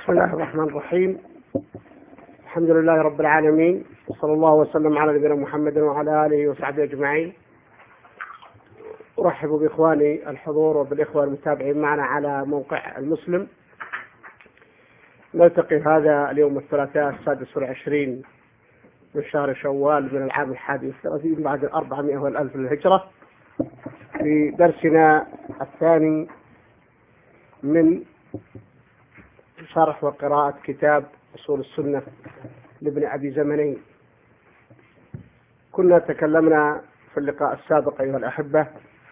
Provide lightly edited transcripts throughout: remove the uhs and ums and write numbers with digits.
بسم الله الرحمن الرحيم. الحمد لله رب العالمين، وصلى الله وسلم على نبينا محمد وعلى آله وصحبه أجمعين. أرحب بإخواني الحضور وبالإخوة المتابعين معنا على موقع المسلم. نلتقي هذا اليوم الثلاثاء 26 من شهر شوال من العام 31 بعد 400 والألف للهجرة، في درسنا الثاني من شرح وقراءة كتاب أصول السنة لابن أبي زمنين. كنا تكلمنا في اللقاء السابق أيها الأحبة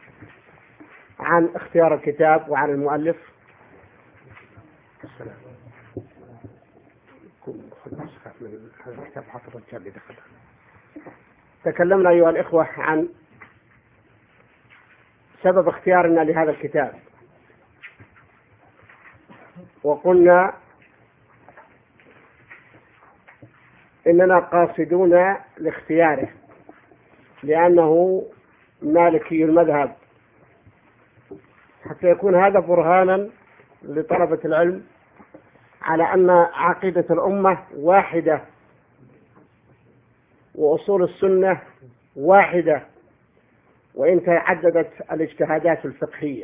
عن اختيار الكتاب وعن المؤلف. تكلمنا أيها الإخوة عن سبب اختيارنا لهذا الكتاب، وقلنا إننا قاصدون لاختياره لأنه مالكي المذهب، حتى يكون هذا برهانا لطلبة العلم على أن عقيدة الأمة واحدة وأصول السنة واحدة، وإن تعددت الاجتهادات الفقهية.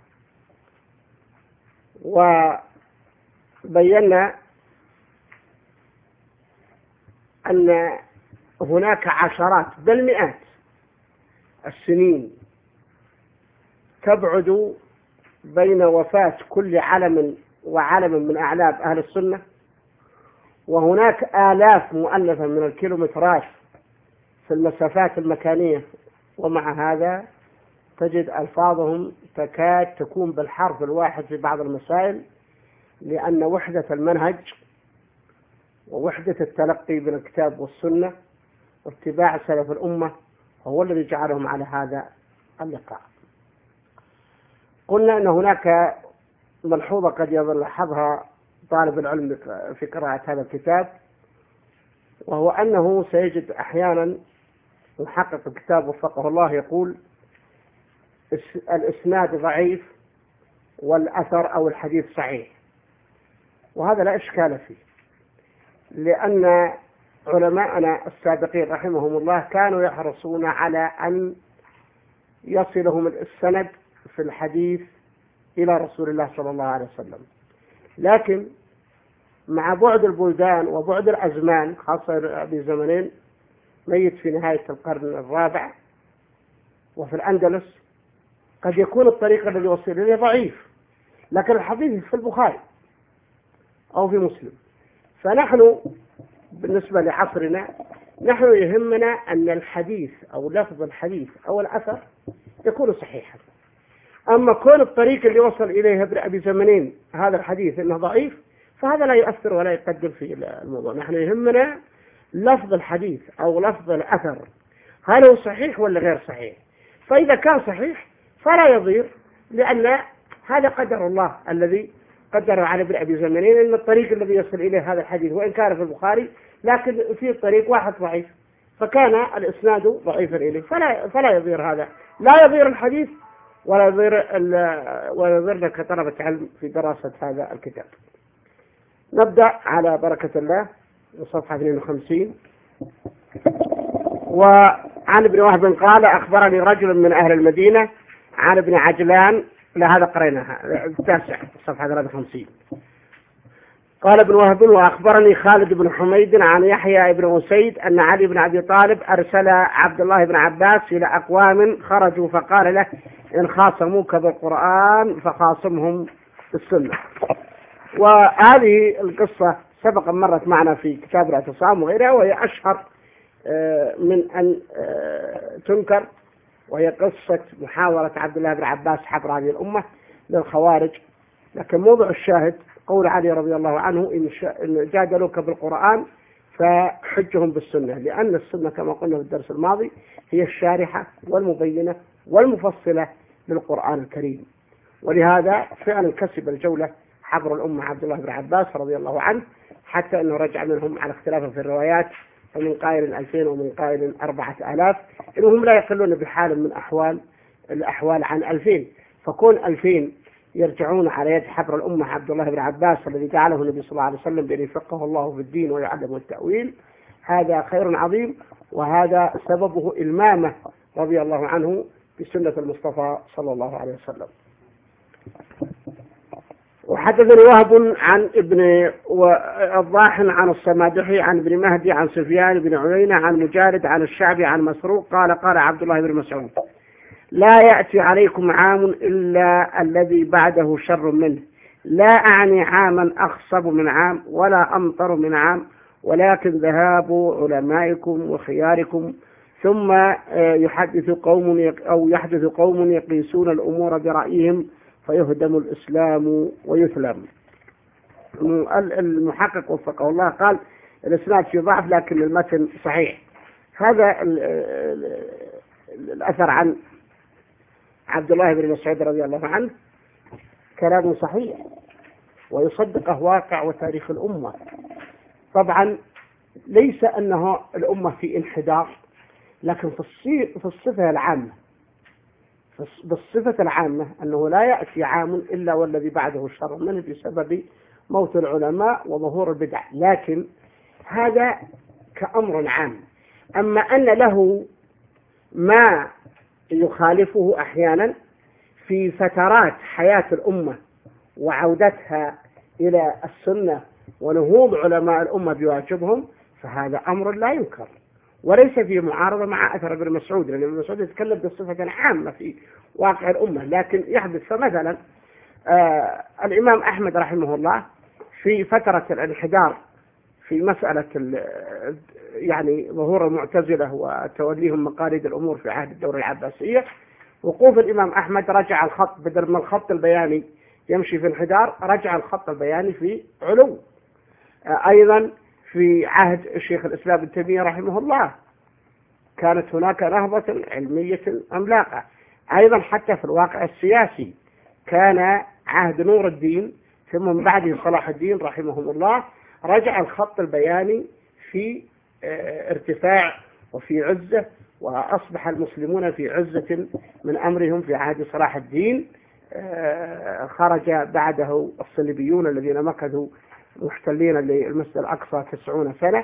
وبينا أن هناك عشرات بل مئات السنين تبعد بين وفاة كل علم وعلم من أعلام أهل السنة، وهناك آلاف مؤلفة من الكيلومترات في المسافات المكانية، ومع هذا تجد ألفاظهم تكاد تكون بالحرف الواحد في بعض المسائل، لأن وحدة المنهج ووحدة التلقي من الكتاب والسنة واتباع سلف الأمة هو الذي جعلهم على هذا اللقاء. قلنا أن هناك ملحوظة قد يلاحظها طالب العلم في قراءة هذا الكتاب، وهو أنه سيجد أحيانا محقق الكتاب وفقه الله يقول الإسناد ضعيف والأثر أو الحديث صحيح، وهذا لا إشكال فيه، لأن علماءنا السابقين رحمهم الله كانوا يحرصون على أن يصلهم السند في الحديث إلى رسول الله صلى الله عليه وسلم. لكن مع بعد البلدان وبعد الأزمان، خاصة أبي زمنين ميت في نهاية القرن الرابع وفي الأندلس، قد يكون الطريق الذي يوصل إليه ضعيف، لكن الحديث في البخاري أو في مسلم. فنحن بالنسبة لعصرنا نحن يهمنا أن الحديث أو لفظ الحديث أو الأثر يكون صحيحا. أما كون الطريق اللي وصل إليه ابن أبي زمنين هذا الحديث إنه ضعيف، فهذا لا يؤثر ولا يقدم في الموضوع. نحن يهمنا لفظ الحديث أو لفظ الأثر، هل هو صحيح ولا غير صحيح؟ فإذا كان صحيح فلا يضير، لأن هذا قدر الله الذي قدره على ابن أبي زمنين، أن الطريق الذي يصل إليه هذا الحديث وإن كان في البخاري لكن في طريق واحد ضعيف، فكان الإسناد ضعيفا إليه، فلا يضير هذا، لا يضير الحديث ولا يضيرنا كطلبة علم في دراسة هذا الكتاب. نبدأ على بركة الله صفحة 52. وعن ابن وهب قال أخبرني رجل من أهل المدينة عن ابن عجلان، لهذا قريناها التاسع صفحة 53. قال ابن وهب وأخبرني خالد بن حميد عن يحيى بن أسيد أن علي بن أبي طالب أرسل عبد الله بن عباس إلى أقوام خرجوا فقال له إن خاصموك بالقرآن فخاصمهم بالسنة. وهذه القصة سبق مرت معنا في كتاب الاعتصام وغيرها، وهي أشهر من أن تنكر، وهي قصة محاولة عبد الله بن عباس حبر هذه الأمة للخوارج. لكن موضوع الشاهد قول علي رضي الله عنه إن جادلوك بالقرآن فحجهم بالسنة، لأن السنة كما قلنا في الدرس الماضي هي الشارحة والمبينة والمفصلة للقرآن الكريم. ولهذا فعلا كسب الجولة حبر الأمة عبد الله بن عباس رضي الله عنه، حتى أنه رجع منهم على اختلاف في الروايات، فمن قائل 2000 ومن قائل 4000، إنهم لا يقلون بحال من الأحوال عن 2000. فكون 2000 يرجعون على يد حبر الأمة عبد الله بن عباس الذي جعله النبي صلى الله عليه وسلم بأن يفقهه الله في الدين ويعلمه التأويل، هذا خير عظيم، وهذا سببه إلمامه رضي الله عنه بسنة المصطفى صلى الله عليه وسلم. وحدثني وهب عن ابن الضاحٍ عن الصمادحي عن ابن مهدي عن سفيان بن عيينة عن مجالد عن الشعبي عن مسروق قال قال عبد الله بن مسعود: لا يأتي عليكم عام إلا الذي بعده شر منه، لا أعني عاما أخصب من عام ولا أمطر من عام، ولكن ذهاب علمائكم وخياركم، ثم يحدث قوم يقيسون الأمور برأيهم فيهدم الإسلام ويثلم. المحقق وفقه الله قال الإسناد في ضعف لكن المتن صحيح. هذا الأثر عن عبد الله بن مسعود رضي الله عنه كلام صحيح ويصدقه واقع وتاريخ الأمة. طبعا ليس أنه الأمة في انحدار، لكن في الصفة العامة، بالصفة العامة أنه لا يأتي عام إلا والذي بعده شر منه بسبب موت العلماء وظهور البدع، لكن هذا كأمر عام. أما أن له ما يخالفه أحيانا في فترات حياة الأمة وعودتها إلى السنة ونهوض علماء الأمة بواجبهم، فهذا أمر لا ينكر وليس في معارضة مع أثر ابن مسعود، لأن ابن مسعود يتكلم بصفة عامة في واقع الأمة، لكن يحدث. فمثلا الإمام أحمد رحمه الله في فترة الانحدار في مسألة يعني ظهور المعتزلة وتوليهم مقاليد الأمور في عهد الدولة العباسية، وقوف الإمام أحمد رجع الخط، بدل ما الخط البياني يمشي في انحدار رجع الخط البياني في علو. أيضا في عهد الشيخ الإسلام ابن تيمية رحمه الله كانت هناك نهضة علمية عملاقة. أيضا حتى في الواقع السياسي كان عهد نور الدين ثم من بعده صلاح الدين رحمهم الله رجع الخط البياني في ارتفاع وفي عزة، وأصبح المسلمون في عزة من أمرهم في عهد صلاح الدين. خرج بعده الصليبيون الذين مكثوا محتلين للمسجد الأقصى 90 سنة،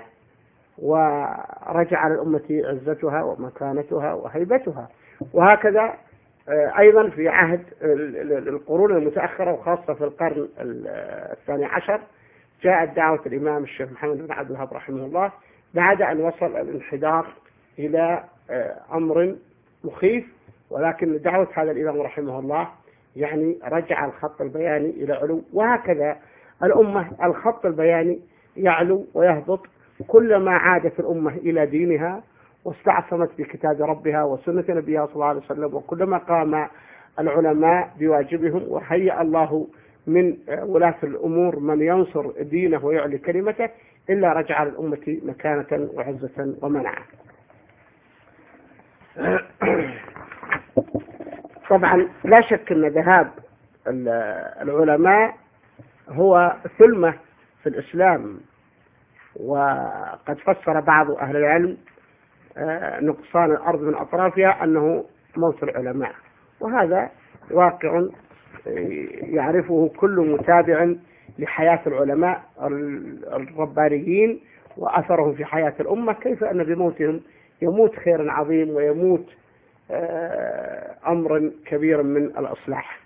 ورجع للأمة عزتها ومكانتها وهيبتها. وهكذا أيضا في عهد القرون المتأخرة وخاصة في القرن الثاني عشر جاءت دعوة الإمام الشيخ محمد بن عبد الوهاب رحمه الله بعد أن وصل الانحدار إلى أمر مخيف، ولكن دعوة هذا الإمام رحمه الله يعني رجع الخط البياني إلى علو. وهكذا الأمة الخط البياني يعلو ويهبط كلما عادت الأمة إلى دينها واستعصمت بكتاب ربها وسنة نبيها صلى الله عليه وسلم، وكلما قام العلماء بواجبهم وهيأ الله من ولاة الأمور من ينصر دينه ويعلي كلمته إلا رجع للأمة مكانة وعزة ومنعة. طبعا لا شك أن ذهاب العلماء هو ثلمة في الإسلام، وقد فسر بعض أهل العلم نقصان الأرض من أطرافها أنه موت العلماء، وهذا واقع يعرفه كل متابع لحياة العلماء الربانيين وأثرهم في حياة الأمة، كيف أن بموتهم يموت خير عظيم ويموت أمر كبير من الإصلاح.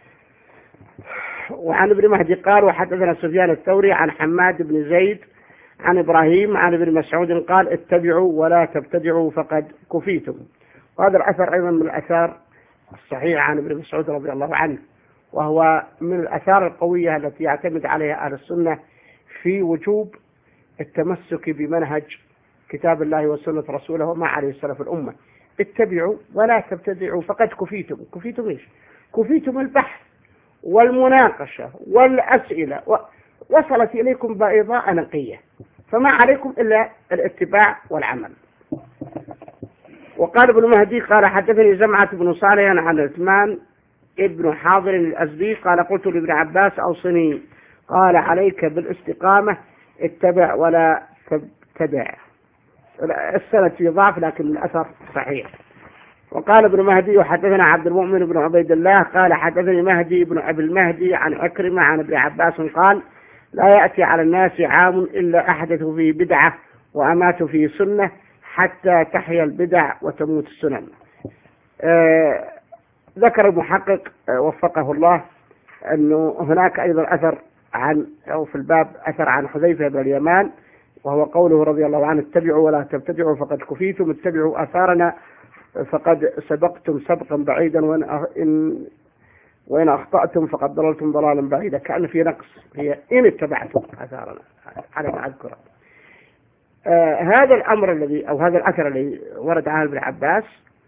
وعن ابن مهدي قال وحدثنا سفيان الثوري عن حماد بن زيد عن إبراهيم عن ابن مسعود قال اتبعوا ولا تبتدعوا فقد كفيتم. وهذا الأثر أيضا من الأثار الصحيحة عن ابن مسعود رضي الله عنه، وهو من الأثار القوية التي يعتمد عليها أهل السنة في وجوب التمسك بمنهج كتاب الله وسنة رسوله وما عليه سلف الأمة. اتبعوا ولا تبتدعوا فقد كفيتم. كفيتم إيش؟ كفيتم البحث والمناقشة والأسئلة، وصلت إليكم بيضاء نقية، فما عليكم إلا الاتباع والعمل. وقال ابن مهدي قال حدثني زمعة بن صالح عن عثمان ابن حاضر الأزدي قال قلت لابن عباس أوصني، قال عليك بالاستقامة، اتبع ولا تبتدع. السنة في ضعف لكن الأثر صحيح. وقال ابن مهدي وحدثنا عبد المؤمن بن عبيد الله قال حدثني مهدي بن أبي المهدي عن عكرمة عن ابن عباس قال لا يأتي على الناس عام إلا أحدثوا فيه بدعة وأماتوا فيه سنة حتى تحيا البدع وتموت السنن. ذكر المحقق وفقه الله أنه هناك أيضا أثر أو في الباب أثر عن حذيفة بن اليمان، وهو قوله رضي الله عنه اتبعوا ولا تبتدعوا فقد كفيتم، اتبعوا آثارنا فقد سبقتم سبقا بعيدا، وإن أخطأتم فقد ضللتم ضلالا بعيدا. كأن في نقص، هي إن اتبعتم آثارنا على ما أذكر. هذا الأمر الذي أو هذا الأثر الذي ورد عن ابن عباس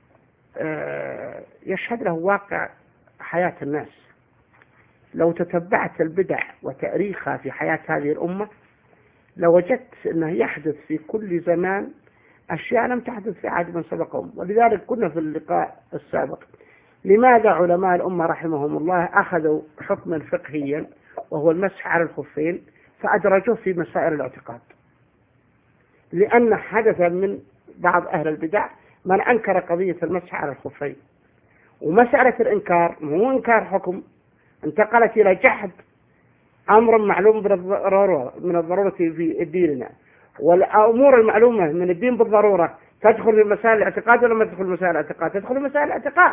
يشهد له واقع حياة الناس. لو تتبعت البدع وتأريخها في حياة هذه الأمة لوجدت أنه يحدث في كل زمان أشياء لم تحدث في عهد من سبقهم. ولذلك كنا في اللقاء السابق لماذا علماء الأمة رحمهم الله أخذوا حكما فقهيا وهو المسح على الخفين فأدرجوه في مسائل الاعتقاد؟ لأن حدث من بعض أهل البدع من أنكر قضية المسح على الخفين، ومسألة الإنكار مو إنكار حكم، انتقلت إلى جحد أمر معلوم من الضرورة في ديننا، والأمور المعلومة من الدين بالضرورة تدخل في مسائل الاعتقاد ولا ما تدخل في مسائل الاعتقاد؟ تدخل في مسائل الاعتقاد.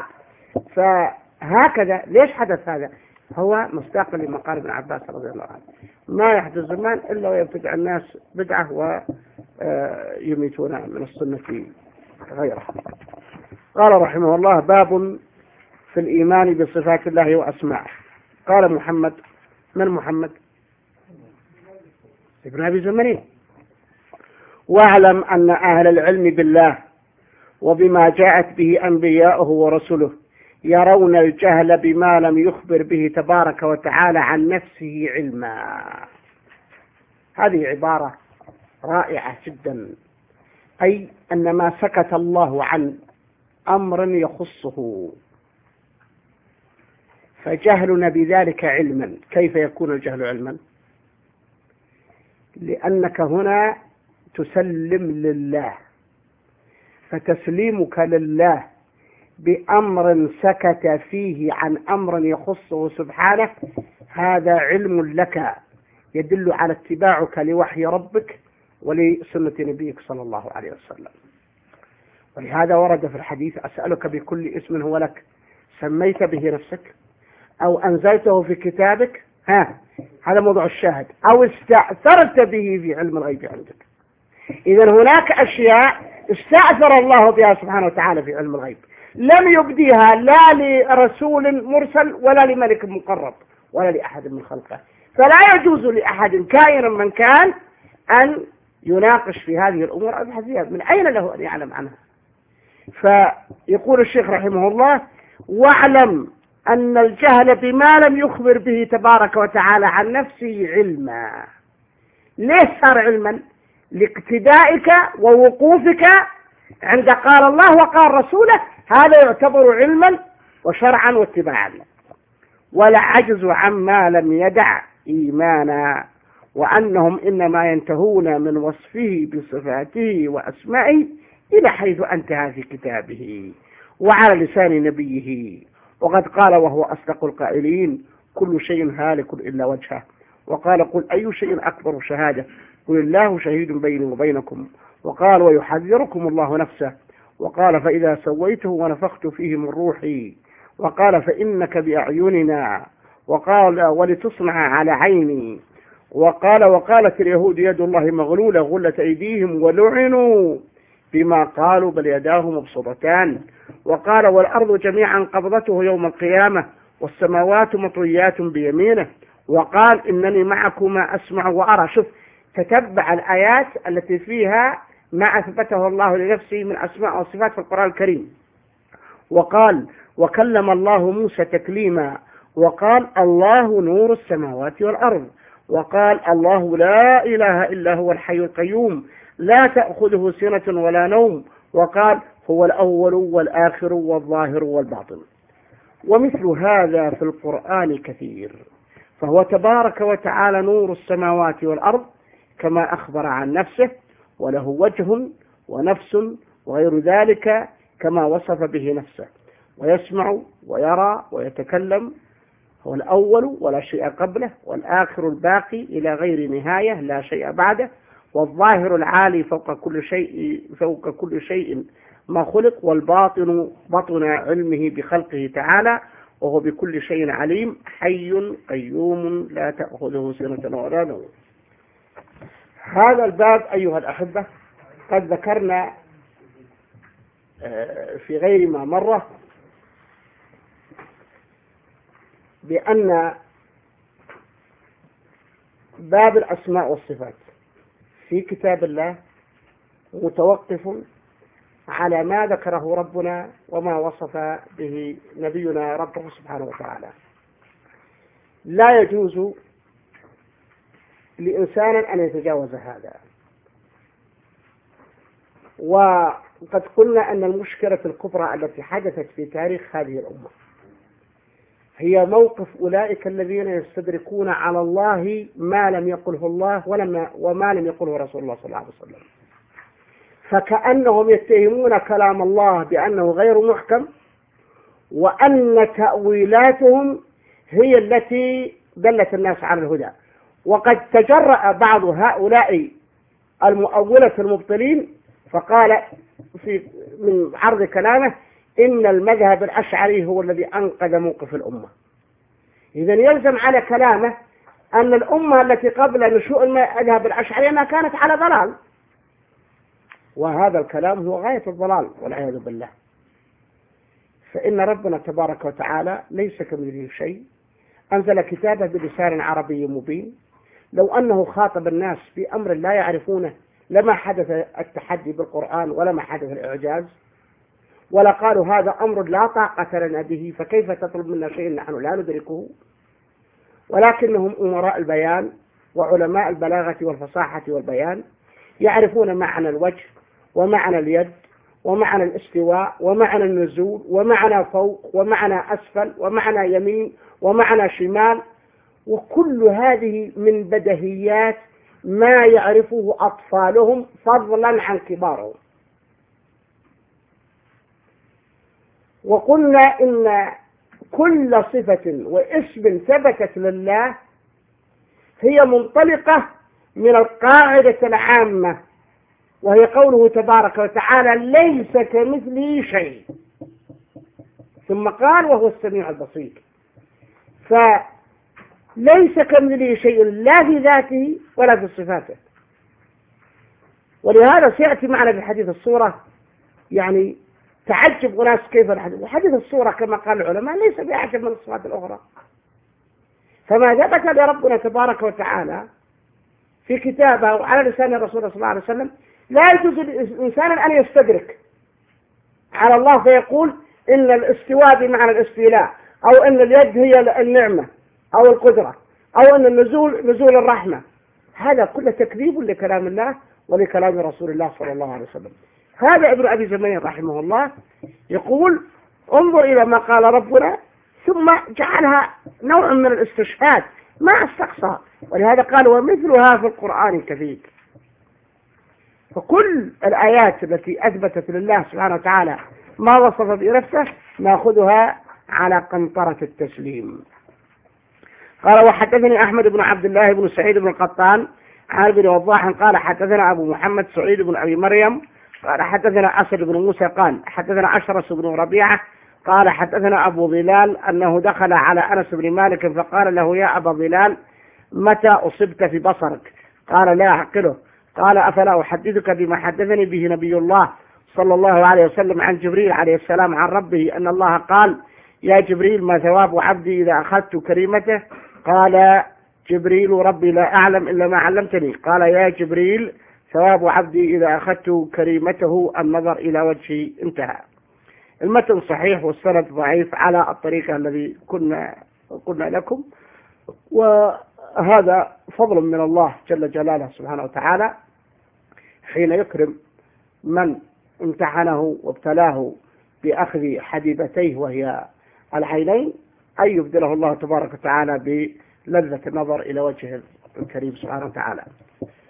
فهكذا ليش حدث هذا؟ هو مصداق لما قال ابن عباس رضي الله عنه ما يحدث زمان إلا ويبتدع الناس بدعة ويميتون من السنة غيرها. قال رحمه الله باب في الإيمان بصفات الله وأسماءه. قال محمد، من محمد؟ ابن أبي زمنين. واعلم أن أهل العلم بالله وبما جاءت به أنبياؤه ورسله يرون الجهل بما لم يخبر به تبارك وتعالى عن نفسه علما. هذه عبارة رائعة جدا، أي أن ما سكت الله عن أمر يخصه فجهلنا بذلك علما. كيف يكون الجهل علما؟ لأنك هنا تسلم لله، فتسليمك لله بأمر سكت فيه عن أمر يخصه سبحانه هذا علم لك يدل على اتباعك لوحي ربك ولسنة نبيك صلى الله عليه وسلم. ولهذا ورد في الحديث أسألك بكل اسم هو لك سميت به نفسك أو أنزلته في كتابك، هذا موضوع الشاهد، أو استأثرت به في علم الغيب عندك. إذن هناك أشياء استأثر الله بها سبحانه وتعالى في علم الغيب لم يبديها لا لرسول مرسل ولا لملك مقرب ولا لأحد من خلقه، فلا يجوز لأحد كائنا من كان أن يناقش في هذه الأمور الحزية. من أين له أن يعلم عنها؟ فيقول الشيخ رحمه الله واعلم أن الجهل بما لم يخبر به تبارك وتعالى عن نفسه علما. ليش صار علما؟ لاقتدائك ووقوفك عند قال الله وقال رسوله، هذا يعتبر علما وشرعا واتباعا. ولا عجز عما لم يدع إيمانا، وأنهم إنما ينتهون من وصفه بصفاته وأسمائه إلى حيث انتهى في كتابه وعلى لسان نبيه. وقد قال وهو أصدق القائلين كل شيء هالك إلا وجهه. وقال قل أي شيء أكبر شهادة قل الله شهيد بيني وبينكم. وقال ويحذركم الله نفسه. وقال فإذا سويته ونفخت فيه من روحي. وقال فإنك بأعيننا. وقال ولتصنع على عيني. وقال وقالت اليهود يد الله مغلولة غلت أيديهم ولعنوا بما قالوا بل يداه مبسوطتان. وقال والأرض جميعا قبضته يوم القيامة والسماوات مطويات بيمينه. وقال إنني معكما أسمع وأرى. شوف، تتبع الآيات التي فيها ما أثبته الله لنفسه من أسماء وصفات في القرآن الكريم. وقال وكلم الله موسى تكليما. وقال الله نور السماوات والأرض. وقال الله لا إله إلا هو الحي القيوم لا تأخذه سنة ولا نوم. وقال هو الأول والآخر والظاهر والباطن. ومثل هذا في القرآن كثير. فهو تبارك وتعالى نور السماوات والأرض كما أخبر عن نفسه، وله وجه ونفس وغير ذلك كما وصف به نفسه، ويسمع ويرى ويتكلم، هو الأول ولا شيء قبله، والآخر الباقي إلى غير نهاية لا شيء بعده، والظاهر العالي فوق كل شيء ما خلق، والباطن بطن علمه بخلقه تعالى، وهو بكل شيء عليم، حي قيوم لا تأخذه سنة ولا نوم. هذا الباب أيها الأحبة قد ذكرنا في غير ما مرة بأن باب الأسماء والصفات في كتاب الله متوقف على ما ذكره ربنا وما وصف به نبينا ربه سبحانه وتعالى. لا يجوز لإنسان أن يتجاوز هذا. وقد قلنا أن المشكلة الكبرى التي حدثت في تاريخ هذه الأمة هي موقف أولئك الذين يستدركون على الله ما لم يقله الله وما لم يقله رسول الله صلى الله عليه وسلم، فكأنهم يتهمون كلام الله بأنه غير محكم، وأن تأويلاتهم هي التي دلت الناس على الهدى. وقد تجرأ بعض هؤلاء المؤولة المبطلين فقال من عرض كلامه إن المذهب الأشعري هو الذي أنقذ موقف الأمة. إذن يلزم على كلامه أن الأمة التي قبل نشوء المذهب الأشعري ما كانت على ضلال، وهذا الكلام هو غاية الضلال والعياذ بالله. فإن ربنا تبارك وتعالى ليس كمثله شيء، أنزل كتابه بلسان عربي مبين. لو أنه خاطب الناس بأمر لا يعرفونه لما حدث التحدي بالقرآن ولما حدث الإعجاز، ولا قالوا هذا أمر لا طاقة لنا به فكيف تطلب منا شيء نحن لا ندركه. ولكنهم أمراء البيان وعلماء البلاغة والفصاحة والبيان، يعرفون معنى الوجه ومعنى اليد ومعنى الاستواء ومعنى النزول ومعنى فوق ومعنى أسفل ومعنى يمين ومعنى شمال، وكل هذه من بدهيات ما يعرفه أطفالهم فضلا عن كبارهم. وقلنا إن كل صفة واسم ثبتت لله هي منطلقة من القاعدة العامة، وهي قوله تبارك وتعالى ليس كمثله شيء، ثم قال وهو السميع البصير. فليس كمثله شيء لا في ذاته ولا في صفاته. ولهذا سيأتي معنا في حديث الصورة، يعني تعجب أناس كيف الحديث. حديث الصورة كما قال العلماء ليس بأعجب من الصفات الأخرى. فما ثبت لربنا تبارك وتعالى في كتابه وعلى لسان الرسول صلى الله عليه وسلم لا يجوز للإنسان أن يستدرك على الله فيقول إن الاستواء بمعنى الاستيلاء، أو إن اليد هي النعمة أو القدرة، أو إن النزول نزول الرحمة. هذا كله تكذيب لكلام الله ولكلام رسول الله صلى الله عليه وسلم. هذا ابن أبي زمين رحمه الله يقول انظر إلى ما قال ربنا ثم جعلها نوع من الاستشهاد ما استقصى، ولهذا قال ومثلها في القرآن كثير. فكل الآيات التي أثبتت لله سبحانه وتعالى ما وصف بنفسه نأخذها على قنطرة التسليم. قال وحدثني أحمد بن عبد الله بن سعيد بن القطان عن بن وضاح قال حدثنا أبو محمد سعيد بن أبي مريم قال حدثنا أسد بن موسى قال حدثنا أشرس بن ربيعة قال حدثنا أبو ظلال أنه دخل على أنس بن مالك فقال له يا أبا ظلال متى أصبت في بصرك؟ قال لا أعقله. قال أفلا أحدثك بما حدثني به نبي الله صلى الله عليه وسلم عن جبريل عليه السلام عن ربه أن الله قال يا جبريل ما ثواب عبدي إذا أخذت كريمته؟ قال جبريل ربي لا أعلم إلا ما علمتني. قال يا جبريل ثواب عبدي إذا أخذت كريمته النظر إلى وجهي. انتهى. المتن صحيح والسند ضعيف على الطريقة الذي كنا قلنا لكم، وهذا فضل من الله جل جلاله سبحانه وتعالى حين يكرم من امتحنه وابتلاه بأخذ حبيبتيه وهي العينين أن يبدله الله تبارك وتعالى بلذة النظر إلى وجه الكريم سبحانه وتعالى.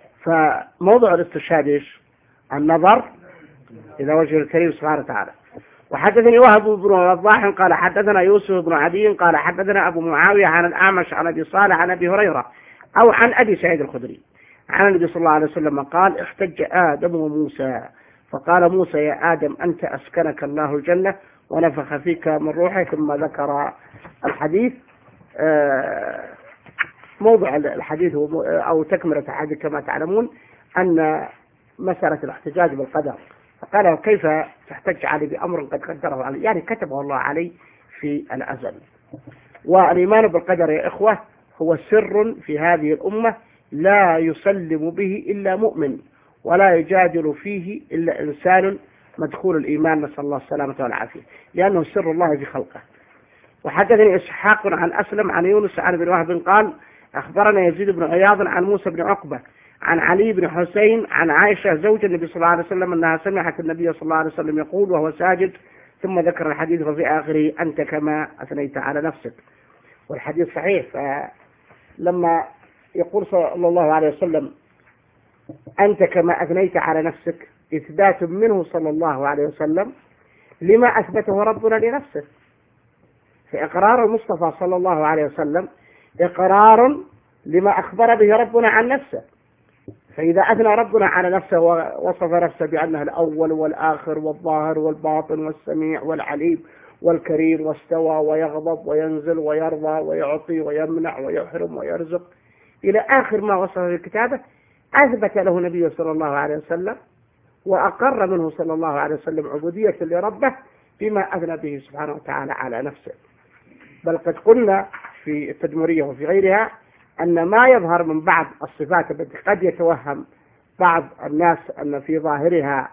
فموضوع الاستشهاد النظر إلى وجه الكريم سبحانه وتعالى. وحدثني وهب بن وضاح قال حدثنا يوسف بن عدي قال حدثنا أبو معاوية عن الأعمش عن أبي صالح عن أبي هريرة أو عن أبي سعيد الخدري عن النبي صلى الله عليه وسلم قال احتج آدم وموسى فقال موسى يا آدم أنت أسكنك الله الجنة ونفخ فيك من روحه، ثم ذكر الحديث. موضع الحديث أو تكملة الحديث كما تعلمون أن مسألة الاحتجاج بالقدر، فقال كيف تحتج علي بأمر قد قدره علي، يعني كتبه الله علي في الأزل. والإيمان بالقدر يا إخوة هو سر في هذه الأمة لا يسلم به إلا مؤمن، ولا يجادل فيه إلا إنسان مدخول الإيمان، نسأل الله السلامة والعافية، لأنه سر الله في خلقه. وحدثني إسحاق عن أسلم عن يونس عن ابن وهب قال أخبرنا يزيد بن عياض عن موسى بن عقبة عن علي بن حسين عن عائشة زوج النبي صلى الله عليه وسلم أنها سمعت النبي صلى الله عليه وسلم يقول وهو ساجد، ثم ذكر الحديث وفي آخره أنت كما أثنيت على نفسك، والحديث صحيح. فلما يقول صلى الله عليه وسلم أنت كما أثنيت على نفسك إثبات منه صلى الله عليه وسلم لما أثبته ربنا لنفسه، فإقرار المصطفى صلى الله عليه وسلم إقرار لما أخبر به ربنا عن نفسه. فإذا أثنى ربنا على نفسه ووصف نفسه بأنه الأول والآخر والظاهر والباطن والسميع والعليم والكريم، واستوى ويغضب وينزل ويرضى ويعطي ويمنع ويحرم ويرزق إلى آخر ما وصف في كتابه، أثبت له النبي صلى الله عليه وسلم وأقر منه صلى الله عليه وسلم عبودية لربه بما أثنى به سبحانه وتعالى على نفسه. بل قد قلنا في التدمرية وفي غيرها أن ما يظهر من بعض الصفات التي قد يتوهم بعض الناس أن في ظاهرها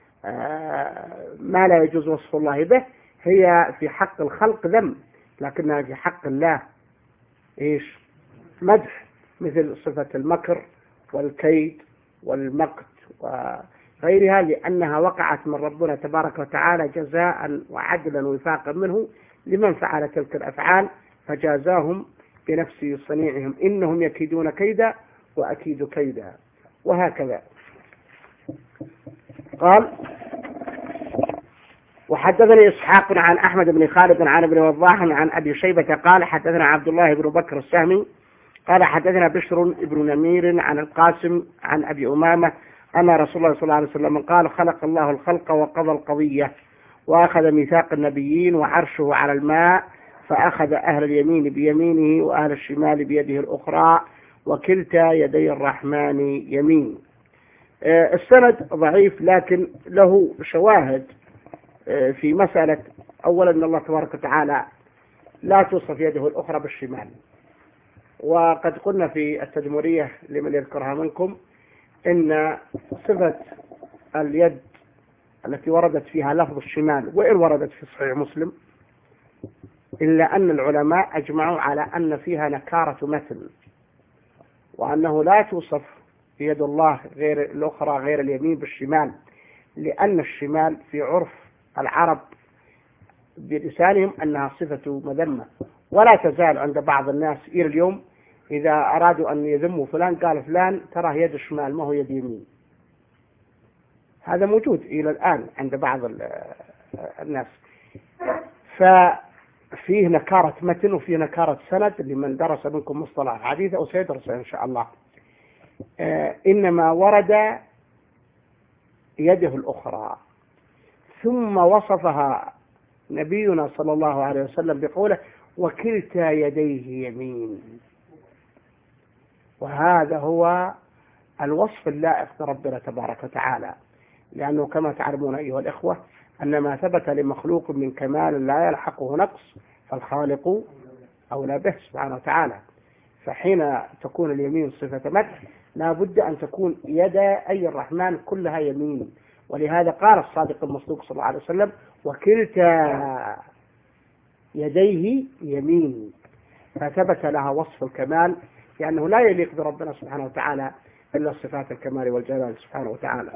ما لا يجوز وصف الله به، هي في حق الخلق ذم، لكنها في حق الله إيش؟ مدح، مثل صفة المكر والكيد والمقت وغيرها، لأنها وقعت من ربنا تبارك وتعالى جزاء وعدلا وفاقا منه لمن فعل تلك الأفعال، فجازاهم بنفس صنيعهم إنهم يكيدون كيدا وأكيد كيدا، وهكذا. قال وحدثني إسحاق عن أحمد بن خالد عن ابن وضاح عن أبي شيبة قال حدثنا عبد الله بن بكر السهمي قال حدثنا بشر بن نمير عن القاسم عن أبي أمامة أن رسول الله صلى الله عليه وسلم قال خلق الله الخلق وقضى القضية وأخذ ميثاق النبيين وعرشه على الماء، فأخذ أهل اليمين بيمينه وأهل الشمال بيده الأخرى وكلتا يدي الرحمن يمين. السند ضعيف لكن له شواهد في مسألة. أولا أن الله تبارك وتعالى لا توصف يده الأخرى بالشمال، وقد قلنا في التدمرية لمن يذكرها منكم إن صفة اليد التي وردت فيها لفظ الشمال وإن وردت في صحيح مسلم، إلا أن العلماء أجمعوا على أن فيها نكارة مثل، وأنه لا توصف يد الله غير الأخرى غير اليمين بالشمال، لأن الشمال في عرف العرب بلسانهم أنها صفة مذمة، ولا تزال عند بعض الناس إلى اليوم إذا أرادوا أن يذموا فلان قال فلان ترى يد الشمال ما هو يد يمين. هذا موجود إلى الآن عند بعض الناس. ففيه نكارة متن وفيه نكارة سند لمن درس منكم مصطلح الحديث أو سيدرس إن شاء الله. إنما ورد يده الأخرى ثم وصفها نبينا صلى الله عليه وسلم بقوله وكلتا يديه يمين، وهذا هو الوصف اللائق بربنا تبارك وتعالى، لأنه كما تعلمون أيها الإخوة أن ما ثبت لمخلوق من كمال لا يلحقه نقص فالخالق أولى به سبحانه وتعالى. فحين تكون اليمين صفة مدح لا بد أن تكون يدا أي الرحمن كلها يمين، ولهذا قال الصادق المصدوق صلى الله عليه وسلم وكلتا يديه يمين، فثبت لها وصف الكمال، لأنه لا يليق بربنا سبحانه وتعالى إلا صفات الكمال والجلال سبحانه وتعالى.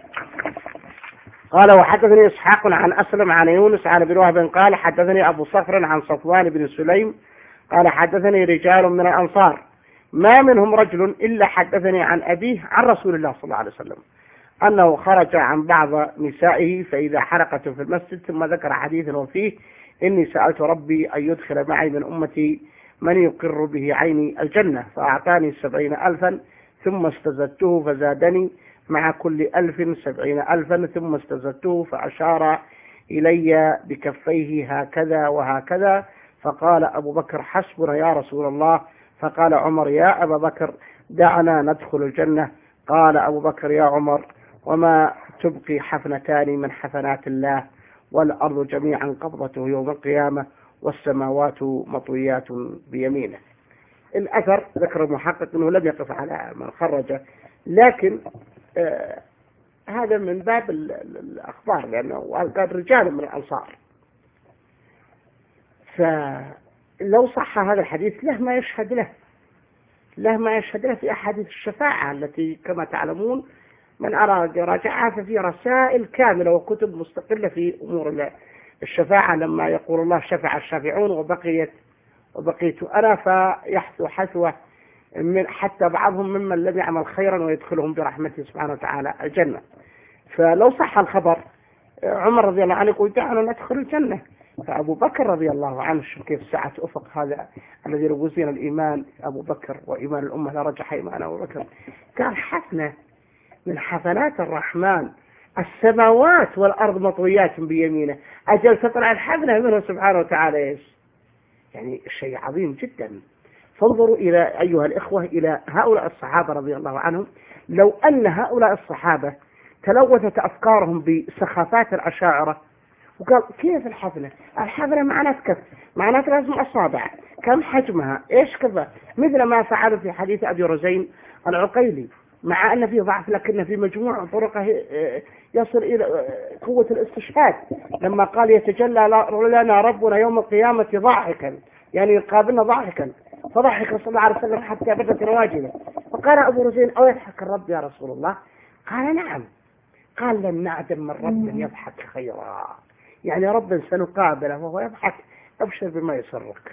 قال وحدثني إسحاق عن أسلم عن يونس عن ابن وهب قال حدثني أبو صخر عن صفوان بن سليم قال حدثني رجال من الأنصار ما منهم رجل إلا حدثني عن أبيه عن رسول الله صلى الله عليه وسلم أنه خرج عن بعض نسائه فإذا حرقت في المسجد، ثم ذكر حديثا وفيه: إني سألت ربي أن يدخل معي من أمتي من يقر به عيني الجنة، فأعطاني 70,000 ثم استزدته فزادني مع كل 1000 70,000 ثم استزدته، فأشار إلي بكفيه هكذا وهكذا، فقال أبو بكر: حسبنا يا رسول الله. فقال عمر: يا أبا بكر دعنا ندخل الجنة. قال أبو بكر: يا عمر، وما تبقي حفنتان من حفنات الله، والأرض جميعا قبضته يوم القيامة، والسماوات مطويات بيمينه. الأثر ذكر المحقق أنه لم يقف على من خرجه، لكن هذا من باب الأخبار، لأنه قال رجال من الأنصار. فلو صح هذا الحديث له ما يشهد له في أحاديث الشفاعة التي كما تعلمون من أراد يراجعها ففي رسائل كاملة وكتب مستقلة في أمور الشفاعة، لما يقول الله: شفع الشافعون وبقيت أنا، فيحثو حثوة من حتى بعضهم ممن لم يعمل خيرا ويدخلهم برحمته سبحانه وتعالى الجنة. فلو صح الخبر عمر رضي الله عنه يقول: دعنا ندخل الجنة. فأبو بكر رضي الله عنه، كيف سعة أفق هذا الذي يروزين الإيمان أبو بكر وإيمان الأمة لرجح إيمان أبو بكر، قال: حفنة من حفنات الرحمن، السماوات والأرض مطويات بيمينه، أجل تطلع الحفنة منه سبحانه وتعالى. يعني شيء عظيم جدا. فانظروا إلى أيها الإخوة إلى هؤلاء الصحابة رضي الله عنهم. لو أن هؤلاء الصحابة تلوثت أفكارهم بسخافات الأشاعرة وقال: كيف الحفنة معناته كيف؟ معناته لازم أصابع، كم حجمها، إيش كذا، مثل ما فعلوا في حديث أبي رزين العقيلي، مع أن فيه ضعف لكن في مجموع طرقه يصل إلى قوة الاستشهاد، لما قال: يتجلى لنا ربنا يوم القيامة ضاحكا، يعني يقابلنا ضاحكا، فضحك صلى الله عليه وسلم حتى بدت رواجله. فقال أبو رزين: أو يضحك الرب يا رسول الله؟ قال: نعم. قال: لن نعدم من رب يضحك خيرا، يعني رب سنقابله وهو يضحك، أبشر بما يسرك.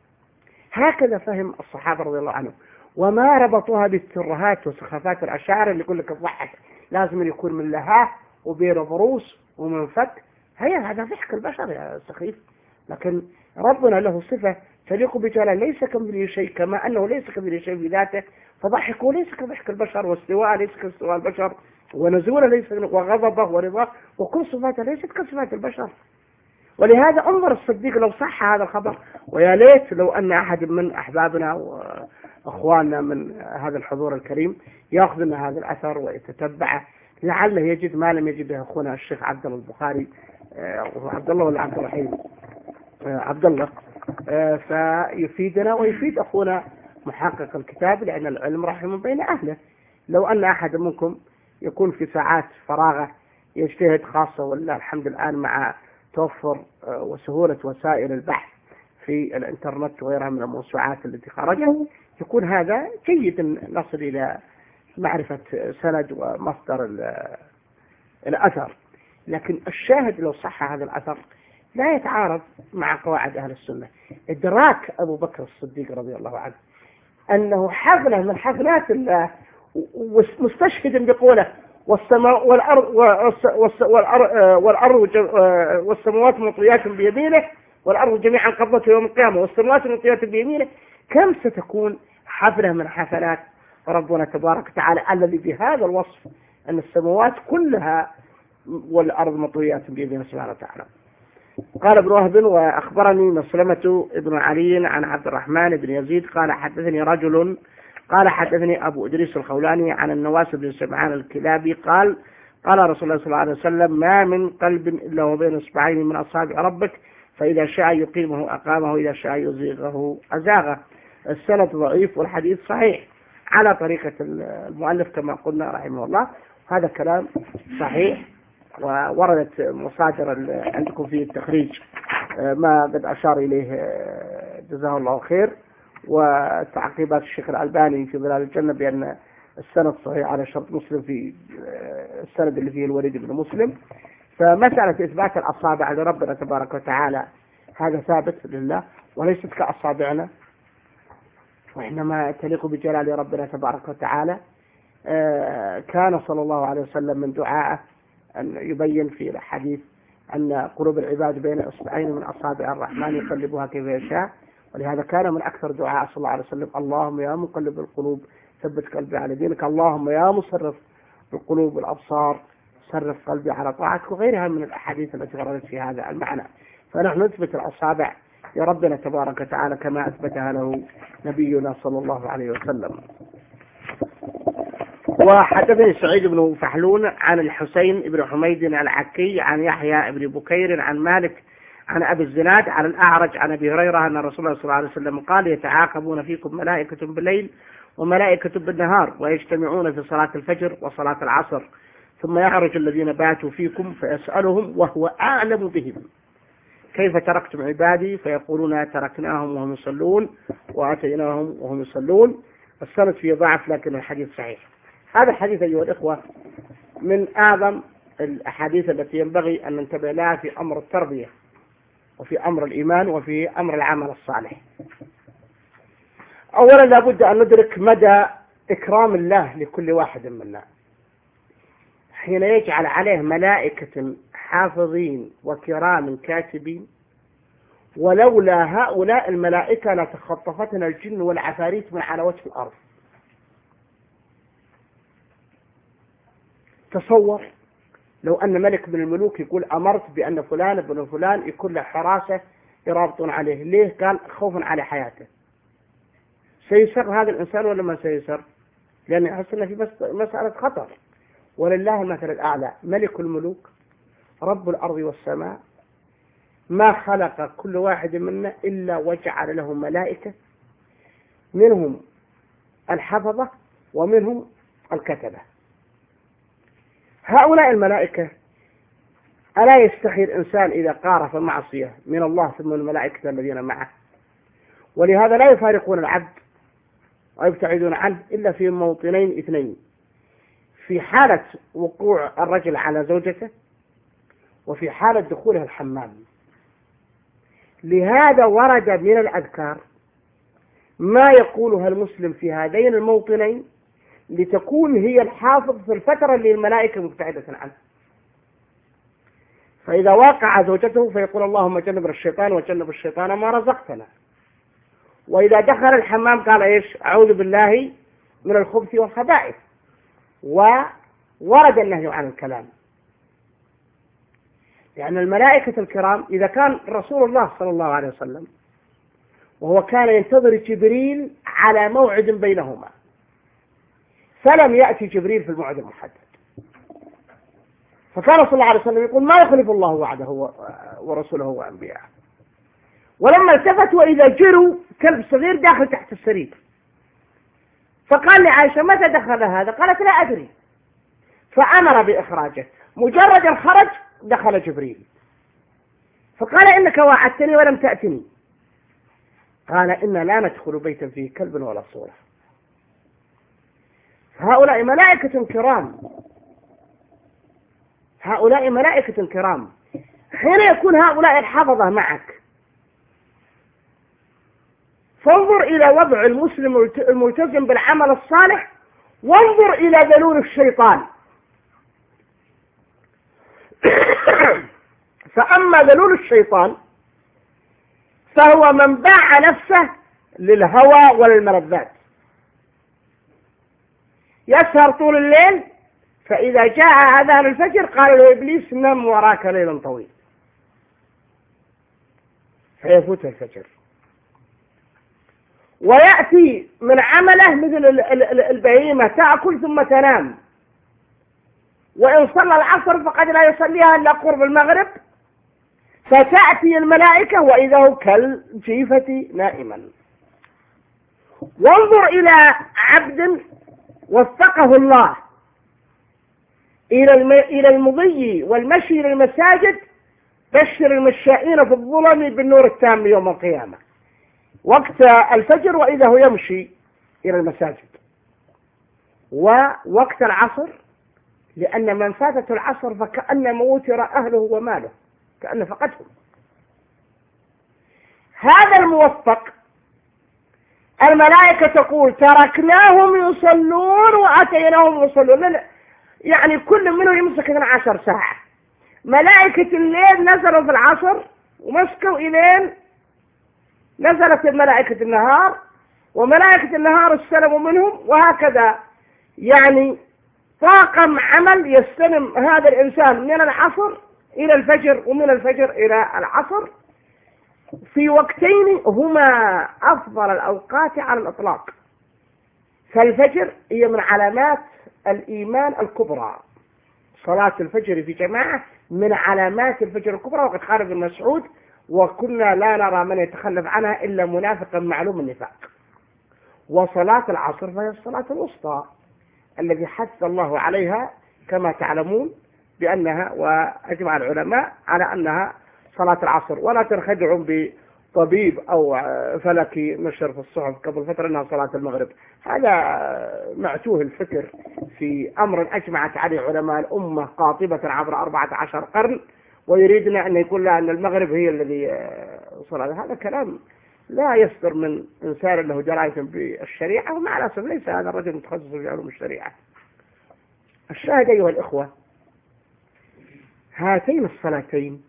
هكذا فهم الصحابة رضي الله عنهم، وما ربطوها بالترهات وسخافات الأشاعرة اللي يقول لك الضحك لازم يكون من لهاه وبين ضروس ومن فك. هذا ضحك البشر يا سخيف، لكن ربنا له صفة تليق بجلاله، ليس كمثله شيء، كما أنه ليس كمثله شيء بذاته، فضحكه ليس كضحك البشر، واستواء ليس كاستواء البشر، ونزوله ليس، وغضبه ورضاه وكل صفاته ليست كصفات البشر. ولهذا انظر الصديق لو صح هذا الخبر، ويا ليت لو أن أحد من أحبابنا وأخواننا من هذا الحضور الكريم يأخذ من هذا الأثر ويتتبعه، لعله يجد ما لم يجده أخونا الشيخ عبد الله البخاري، عبد الله ولا عبد الرحيم، عبد الله، فيفيدنا ويفيد أخونا محقق الكتاب، لأن العلم رحم بين أهله. لو أن أحد منكم يكون في ساعات فراغه يجتهد، خاصة والله الحمد الآن مع توفر وسهولة وسائل البحث في الانترنت وغيرها من الموسوعات التي خرجت، يكون هذا جيد نصل إلى معرفة سند ومصدر الأثر. لكن الشاهد لو صح هذا الأثر لا يتعارض مع قواعد أهل السنة. إدراك أبو بكر الصديق رضي الله عنه أنه حفنة من حفنات الله، ومستشهد بقوله: والسماء والأرض والسماوات مطويات بيمينه، والأرض جميعا قبضته يوم القيامة، والسماوات مطويات بيمينه، كم ستكون حفنة من حفنات ربنا تبارك وتعالى الذي بهذا الوصف، أن السماوات كلها والأرض مطويات بيمينه سبحانه وتعالى. قال ابن وهب: وأخبرني مسلمة ابن علي عن عبد الرحمن بن يزيد قال: حدثني رجل قال: حدثني أبو إدريس الخولاني عن النواس بن سمعان الكلابي قال: قال رسول الله صلى الله عليه وسلم: ما من قلب إلا وبين إصبعين من أصابع ربك، فإذا شاء يقيمه أقامه، إذا شاء يزيغه أزاغه. السند ضعيف والحديث صحيح على طريقة المؤلف كما قلنا رحمه الله. هذا كلام صحيح، ووردت مصادر عندكم في التخريج ما قد أشار إليه جزاه الله خير، وتعقيبات الشيخ الألباني في ظلال الجنة بأن السند صحيح على شرط مسلم في السند اللي فيه الوليد بن مسلم. فمسألة إثبات الأصابع لربنا تبارك وتعالى هذا ثابت لله، وليست كأصابعنا، وإنما تليق بجلال ربنا تبارك وتعالى. كان صلى الله عليه وسلم من دعائه أن يبين في الحديث أن قلوب العباد بين إصبعين من أصابع الرحمن يقلبها كيف يشاء، ولهذا كان من أكثر دعاء صلى الله عليه وسلم اللهم يا مقلب القلوب ثبت قلبي على دينك، اللهم يا مصرف القلوب والأبصار صرف قلبي على طاعتك، وغيرها من الأحاديث التي وردت في هذا المعنى. فنحن نثبت الأصابع لربنا تبارك وتعالى كما أثبتها له نبينا صلى الله عليه وسلم. وحدثني سعيد بن فحلون عن الحسين بن حميد العكي عن يحيى بن بكير عن مالك عن أبي الزناد عن الأعرج عن أبي هريرة أن رسول الله صلى الله عليه وسلم قال يتعاقبون فيكم ملائكة بالليل وملائكة بالنهار ويجتمعون في صلاة الفجر وصلاة العصر، ثم يخرج الذين باتوا فيكم فيسألهم وهو أعلم بهم كيف تركتم عبادي فيقولون تركناهم وهم يصلون وأتيناهم وهم يصلون. السند فيه ضعف لكن الحديث صحيح. هذا الحديث أيها الإخوة من أعظم الأحاديث التي ينبغي أن ننتبه لها في أمر التربية وفي أمر الإيمان وفي أمر العمل الصالح. أولا لابد أن ندرك مدى إكرام الله لكل واحد منا حين يجعل عليه ملائكة حافظين وكرام كاتبين، ولولا هؤلاء الملائكة لتخطفتنا الجن والعفاريت من على وجه الأرض. تصور لو أن ملك من الملوك يقول أمرت بأن فلان ابن فلان يكون له حراسة يرابطون عليه، ليه؟ قال خوفا على حياته. سيسر هذا الإنسان ولا ما سيسر؟ لأن يحس أنه في مسألة خطر. ولله المثل الأعلى، ملك الملوك رب الأرض والسماء ما خلق كل واحد منا إلا وجعل له ملائكة، منهم الحفظة ومنهم الكتبة. هؤلاء الملائكة ألا يستحي الإنسان إذا قارف معصية من الله ثم الملائكة الذين معه؟ ولهذا لا يفارقون العبد ويبتعدون عنه إلا في موطنين اثنين: في حالة وقوع الرجل على زوجته وفي حالة دخوله الحمام. لهذا ورد من الأذكار ما يقولها المسلم في هذين الموطنين لتكون هي الحافظ في الفترة اللي الملائكة مبتعدة عنه. فإذا واقع زوجته فيقول اللهم جنب الشيطان وجنب الشيطان ما رزقتنا. وإذا دخل الحمام قال إيش؟ أعوذ بالله من الخبث والخبائث. وورد النهي عن الكلام، لأن الملائكة الكرام إذا كان رسول الله صلى الله عليه وسلم وهو كان ينتظر جبريل على موعد بينهما فلم يأتي جبريل في الموعد المحدد، فكان صلى الله عليه وسلم يقول ما يخلف الله وعده ورسوله وأنبياءه. ولما التفت وإذا جروا كلب صغير داخل تحت السرير، فقال لعائشة متى دخل هذا؟ قالت لا أدري، فأمر بإخراجه. مجرد الخرج دخل جبريل فقال إنك وعدتني ولم تأتني. قال إنا لا ندخل بيتا فيه كلب ولا صورة. هؤلاء ملائكة كرام، هؤلاء ملائكة كرام. حين يكون هؤلاء الحفظة معك فانظر إلى وضع المسلم الملتزم بالعمل الصالح، وانظر إلى ذلول الشيطان. فأما ذلول الشيطان فهو من باع نفسه للهوى وللملذات، يسهر طول الليل، فإذا جاء أذان الفجر قال له إبليس نم وراك ليلا طويل، فيفوت الفجر. ويأتي من عمله مثل البهيمة تأكل ثم تنام، وإن صلى العصر فقد لا يصليها إلا قرب المغرب، فتأتي الملائكة وإذا هو كالجيفة نائما. وانظر إلى عبد وفقه الله إلى المضي والمشي إلى المساجد، بشر المشائين في الظلم بالنور التام يوم القيامة، وقت الفجر وإذا هو يمشي إلى المساجد. ووقت العصر، لأن من فاتته العصر فكأنما وتر أهله وماله، كأن فقدهم. هذا الموفق الملائكة تقول تركناهم يصلون وأتيناهم يصلون، يعني كل منهم يمسك 12 ساعة. ملائكة الليل نزلوا في العصر ومسكوا إلين نزلت ملائكة النهار، وملائكة النهار استلموا منهم، وهكذا. يعني طاقم عمل يستلم هذا الإنسان من العصر إلى الفجر، ومن الفجر إلى العصر، في وقتين هما أفضل الأوقات على الإطلاق. فالفجر هي من علامات الإيمان الكبرى، صلاة الفجر في جماعة من علامات الفجر الكبرى، وقد قال ابن مسعود: وكنا لا نرى من يتخلف عنها إلا منافقا معلوم النفاق. وصلاة العصر فهي الصلاة الوسطى الذي حث الله عليها كما تعلمون بأنها، وأجمع العلماء على أنها صلاة العصر. ولا تنخدعوا بطبيب أو فلكي نشر في الصحف قبل فترة أنها صلاة المغرب، هذا معتوه الفكر في أمر أجمعت عليه علماء الأمة قاطبة عبر 14 قرن، ويريدنا أن يقول لها أن المغرب هي الذي صلاة. هذا كلام لا يصدر من إنسان له دراية بالشريعة، ومع الأسف ليس هذا الرجل متخصص في علوم الشريعة. الشاهد أيها الإخوة، هاتين الصلاتين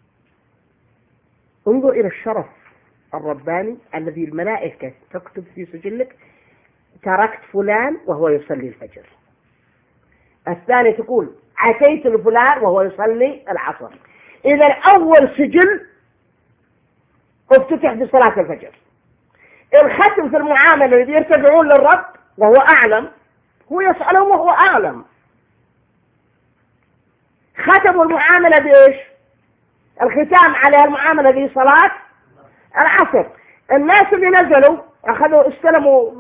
انظر إلى الشرف الرباني الذي الملائكة تكتب في سجلك: تركت فلان وهو يصلي الفجر. الثاني تقول: أتيت لفلان وهو يصلي العصر. إذا أول سجل افتتح بصلاة الفجر. الختم في المعاملة الذي يرتفعون للرب وهو أعلم، هو يسألهم وهو أعلم. ختموا المعاملة بإيش؟ الختام على المعاملة ذي صلاة العصر. الناس اللي نزلوا أخذوا استلموا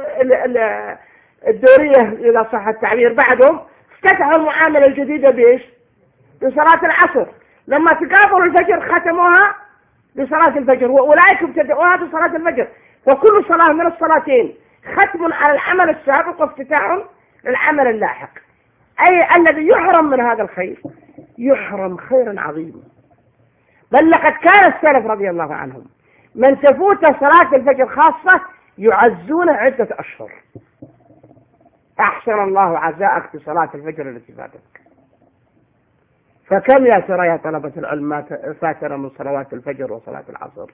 الدورية إذا صح التعبير بعدهم، افتتحوا المعاملة الجديدة بإيش؟ بصلاة العصر. لما تقابلوا الفجر ختموها بصلاة الفجر، وأولئك ابتدأوها بصلاة الفجر. فكل صلاة من الصلاتين ختم على العمل السابق وافتتاح للعمل اللاحق. أي الذي يحرم من هذا الخير يحرم خيرا عظيما. بل لقد كان السلف رضي الله عنهم من تفوت صلاة الفجر خاصة يعزون عدة أشهر. أحسن الله عزاءك بصلاة الفجر التي فاتتك. فكم يا ترى يا طلبة العلم فاتنا من صلوات الفجر وصلاة العصر؟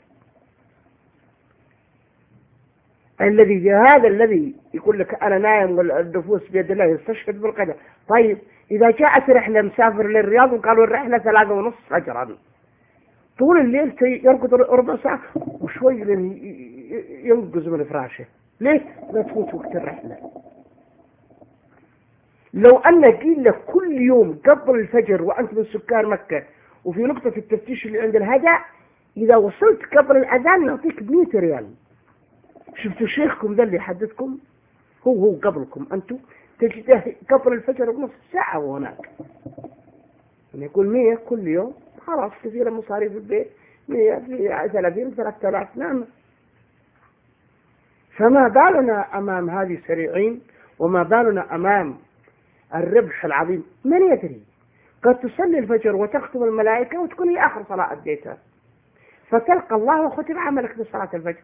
هذا الذي يقول لك أنا نايم والنفوس بيد الله يستشهد بالقدر. طيب إذا جاءت رحلة مسافر للرياض وقالوا الرحلة 3:30 فجرا، طول الليل يرقد ربع ساعة وشوي ينقز من فراشه. ليه؟ لا تفوت وقت الرحلة. لو أن قيل لك كل يوم قبل الفجر وأنت من سكان مكة وفي نقطة التفتيش اللي عند الهدى، إذا وصلت قبل الأذان يعطيك 100 ريال. شفتوا شيخكم ذا اللي يحدثكم هو قبلكم، أنتم تجده قبل الفجر بنص ساعة وهناك. يعني يقول 100 كل يوم، خلاص كثيرا مصاريف البيت 100 في 30 3000. نعم. فما بالنا أمام هذه سريعين، وما بالنا أمام الربح العظيم؟ من يدري، قد تصلي الفجر وتختم الملائكة وتكون هي آخر صلاة أديتها، فتلقى الله وختم عملك بصلاة الفجر.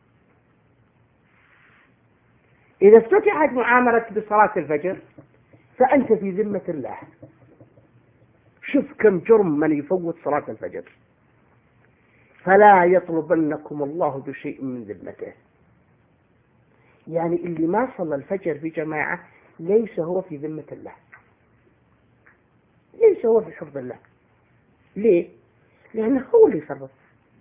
إذا افتتحت معاملتك بصلاة الفجر فأنت في ذمة الله. شوف كم جرم من يفوت صلاة الفجر. فلا يطلبنكم الله بشيء من ذمته. يعني اللي ما صلى الفجر في جماعة ليس هو في ذمة الله، ليس هو في حفظ الله. ليه؟ لأنه هو اللي يصرف.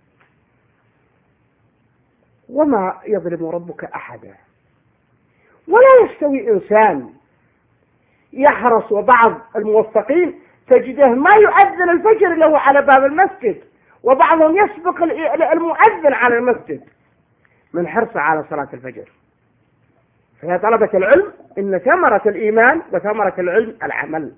وما يظلم ربك أحدا. ولا يستوي إنسان يحرص، وبعض الموفقين تجده ما يؤذن الفجر له على باب المسجد، وبعضهم يسبق المؤذن على المسجد من حرصه على صلاة الفجر. فيا طلبة العلم، إن ثمرة الإيمان وثمرة العلم العمل.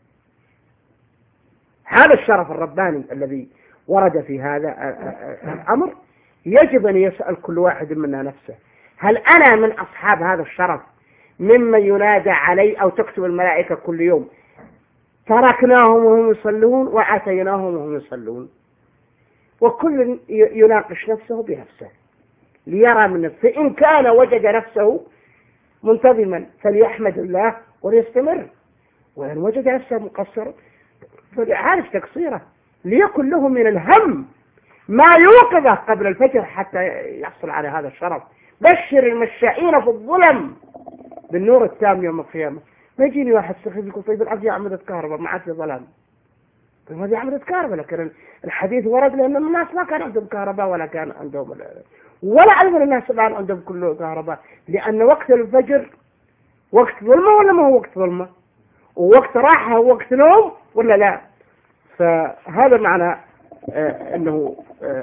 هذا الشرف الرباني الذي ورد في هذا الأمر يجب أن يسأل كل واحد منا نفسه: هل أنا من أصحاب هذا الشرف ممن ينادى علي أو تكتب الملائكة كل يوم تركناهم وهم يصلون وأتيناهم وهم يصلون؟ وكل يناقش نفسه بنفسه. ليرى من نفسه، فإن كان وجد نفسه منتظما فليحمد الله وليستمر، وإن وجد نفسه مقصرا فليعرف تقصيره، ليكن له من الهم ما يوقظه قبل الفجر حتى يحصل على هذا الشرف. بشر المشائين في الظلم بالنور التام يوم القيامة. ما يجيني واحد سخيف يقول طيب العبد عمدة كهرباء ما عاد في ظلام، طيب هذه عمدة كهرباء، لكن الحديث ورد لأن الناس ما كان عندهم كهرباء ولا كان عندهم ولا أيضا الناس الآن عندهم كله كهرباء، لأن وقت الفجر وقت ظلمة ولا ما هو وقت ظلمة، ووقت راحة ووقت نوم ولا لا. فهذا معنى أنه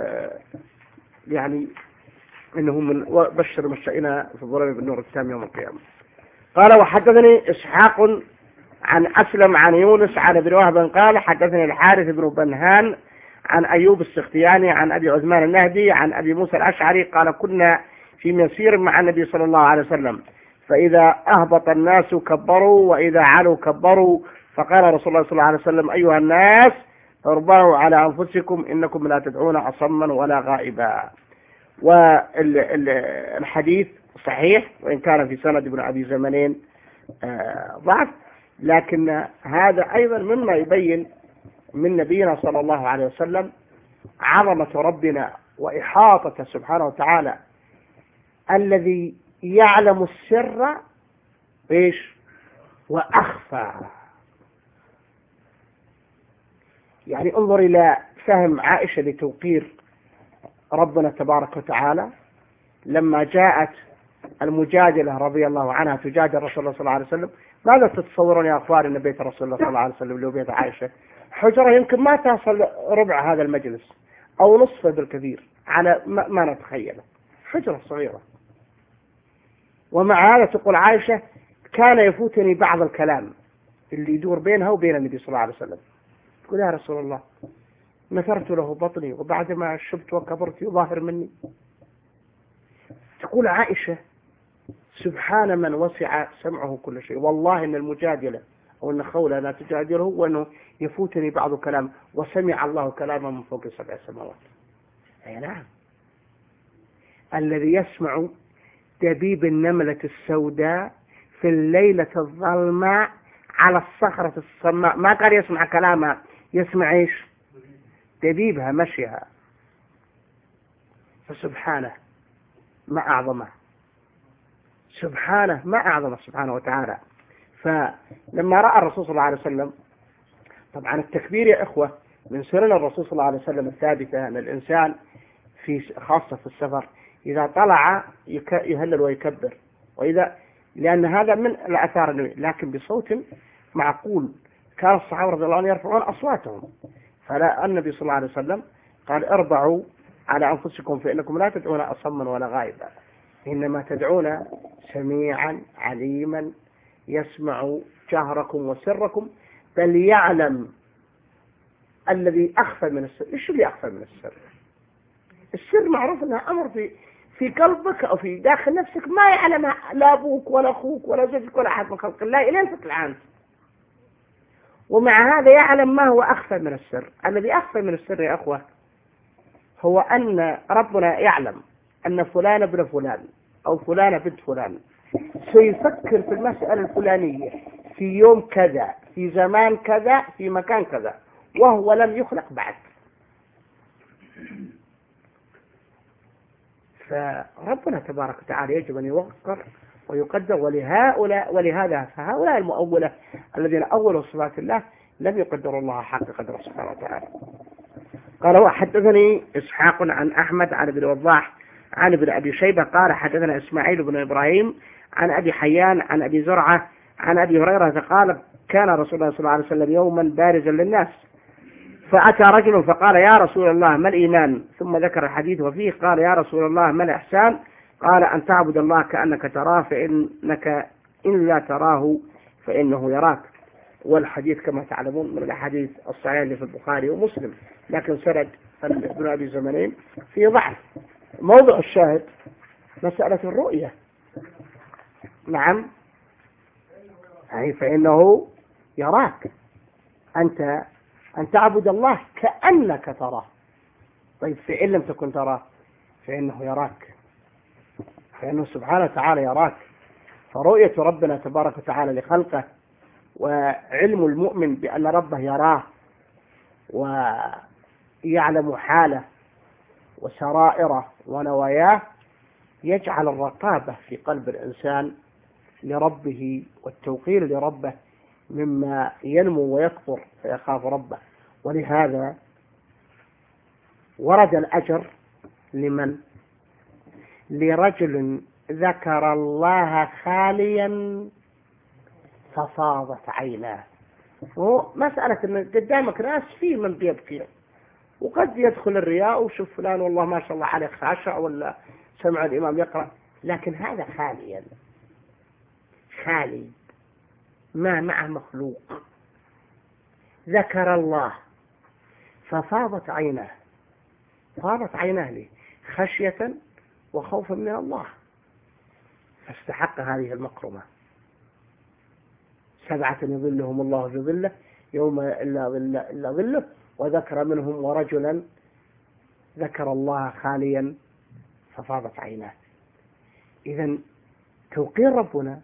يعني أنه من بشر مشائنا في الظلم بالنور التام يوم القيامة. قال وحدثني إسحاق عن أسلم عن يونس عن ابن وهب قال حدثني الحارث بن بنهان عن أيوب السختياني عن أبي عثمان النهدي عن أبي موسى الأشعري قال كنا في مسير مع النبي صلى الله عليه وسلم فإذا أهبط الناس كبروا وإذا علوا كبروا، فقال رسول الله صلى الله عليه وسلم أيها الناس اربعوا على أنفسكم إنكم لا تدعون أصما ولا غائبا. والحديث صحيح وإن كان في سند ابن أبي زمنين ضعف، لكن هذا أيضا مما يبين من نبينا صلى الله عليه وسلم عظمة ربنا وإحاطة سبحانه وتعالى الذي يعلم السر إيش وأخفى. يعني انظر إلى فهم عائشة لتوقير ربنا تبارك وتعالى لما جاءت المجادلة رضي الله عنها تجادل رسول الله صلى الله عليه وسلم. ماذا تتصورون يا أخوان أن بيت رسول الله صلى الله عليه وسلم اللي هو بيت عائشة حجرة يمكن ما تصل ربع هذا المجلس أو نصفه بالكثير على ما نتخيله، حجرة صغيرة. ومع هذا تقول عائشة كان يفوتني بعض الكلام اللي يدور بينها وبين النبي صلى الله عليه وسلم. تقول يا رسول الله نثرت له بطني وبعد ما شبت وكبرت يظاهر مني. تقول عائشة سبحان من وسع سمعه كل شيء، والله إن المجادلة أو أن خولة لا تجادله وأنه يفوتني بعض كلام وسمع الله كلاما من فوق 7 سماوات. أي نعم، الذي يسمع دبيب النملة السوداء في الليلة الظلماء على الصخرة الصماء، ما قال يسمع كلامها، يسمع إيش؟ دبيبها مشيها. فسبحانه ما أعظمه، سبحانه ما أعظمه سبحانه وتعالى. فلما رأى الرسول صلى الله عليه وسلم، طبعا التكبير يا إخوة من سنن الرسول صلى الله عليه وسلم الثابتة أن الإنسان في خاصة في السفر إذا طلع يهلل ويكبر، وإذا لأن هذا من الآثار النبوية، لكن بصوت معقول. كان الصحابة رضي الله عنهم يرفعون أصواتهم، فلا النبي صلى الله عليه وسلم قال اربعوا على أنفسكم فإنكم لا تدعون أصما ولا غائبا، إنما تدعون سميعا عليما يسمع جهركم وسركم بل يعلم الذي أخفى من السر. إيش اللي أخفى من السر؟ السر معروف أنها أمر في قلبك أو في داخل نفسك ما يعلم لا أبوك ولا أخوك ولا زوجك ولا أحد من خلق الله إلين تطلع عنه. ومع هذا يعلم ما هو أخفى من السر. الذي أخفى من السر يا أخوة هو أن ربنا يعلم أن فلان ابن فلان أو فلان بنت فلان سيفكر في المسألة الفلانية في يوم كذا في زمان كذا في مكان كذا وهو لم يخلق بعد. فربنا تبارك وتعالى يجب أن يوقر ويقدر. ولهذا فهؤلاء المؤولة الذين أولوا صفات الله لم يقدروا الله حق قدره سبحانه وتعالى. قال وحدثني إسحاق عن أحمد عن ابن وضاح عن ابن أبي شيبة قال حدثنا إسماعيل بن إبراهيم عن أبي حيان عن أبي زرعة عن أبي هريرة قال كان رسول الله صلى الله عليه وسلم يوما بارزا للناس فأتى رجل فقال يا رسول الله ما الإيمان، ثم ذكر الحديث وفيه قال يا رسول الله ما الإحسان، قال أن تعبد الله كأنك تراه فإنك إن لا تراه فإنه يراك. والحديث كما تعلمون من الأحاديث الصحيحة اللي في البخاري ومسلم، لكن سند ابن أبي زمنين في ضعف. موضع الشاهد مسألة الرؤية. نعم، أي فإنه يراك، أنت أن تعبد الله كأنك تراه. طيب فإن لم تكن تراه فإنه يراك. لأنه سبحانه وتعالى يراك. فرؤية ربنا تبارك وتعالى لخلقه وعلم المؤمن بأن ربه يراه ويعلم حاله وسرائره ونواياه يجعل الرقابة في قلب الإنسان لربه والتوقير لربه مما ينمو ويكبر فيخاف ربه. ولهذا ورد الأجر لمن؟ لرجل ذكر الله خاليا ففاضت عيناه. مسألة أن قدامك ناس فيه من بيبكي، وقد يدخل الرياء وشوف فلان والله ما شاء الله عليه خاشع ولا سمع الإمام يقرأ، لكن هذا خاليا خالي ما معه مخلوق، ذكر الله ففاضت عيناه. فاضت عيناه ليه؟ خشية وخوفا من الله، فاستحق هذه المكرمة. 7 يظلهم الله في ظله يوم إلا ظله، وذكر منهم ورجلا ذكر الله خاليا ففاضت عيناه. إذن توقير ربنا،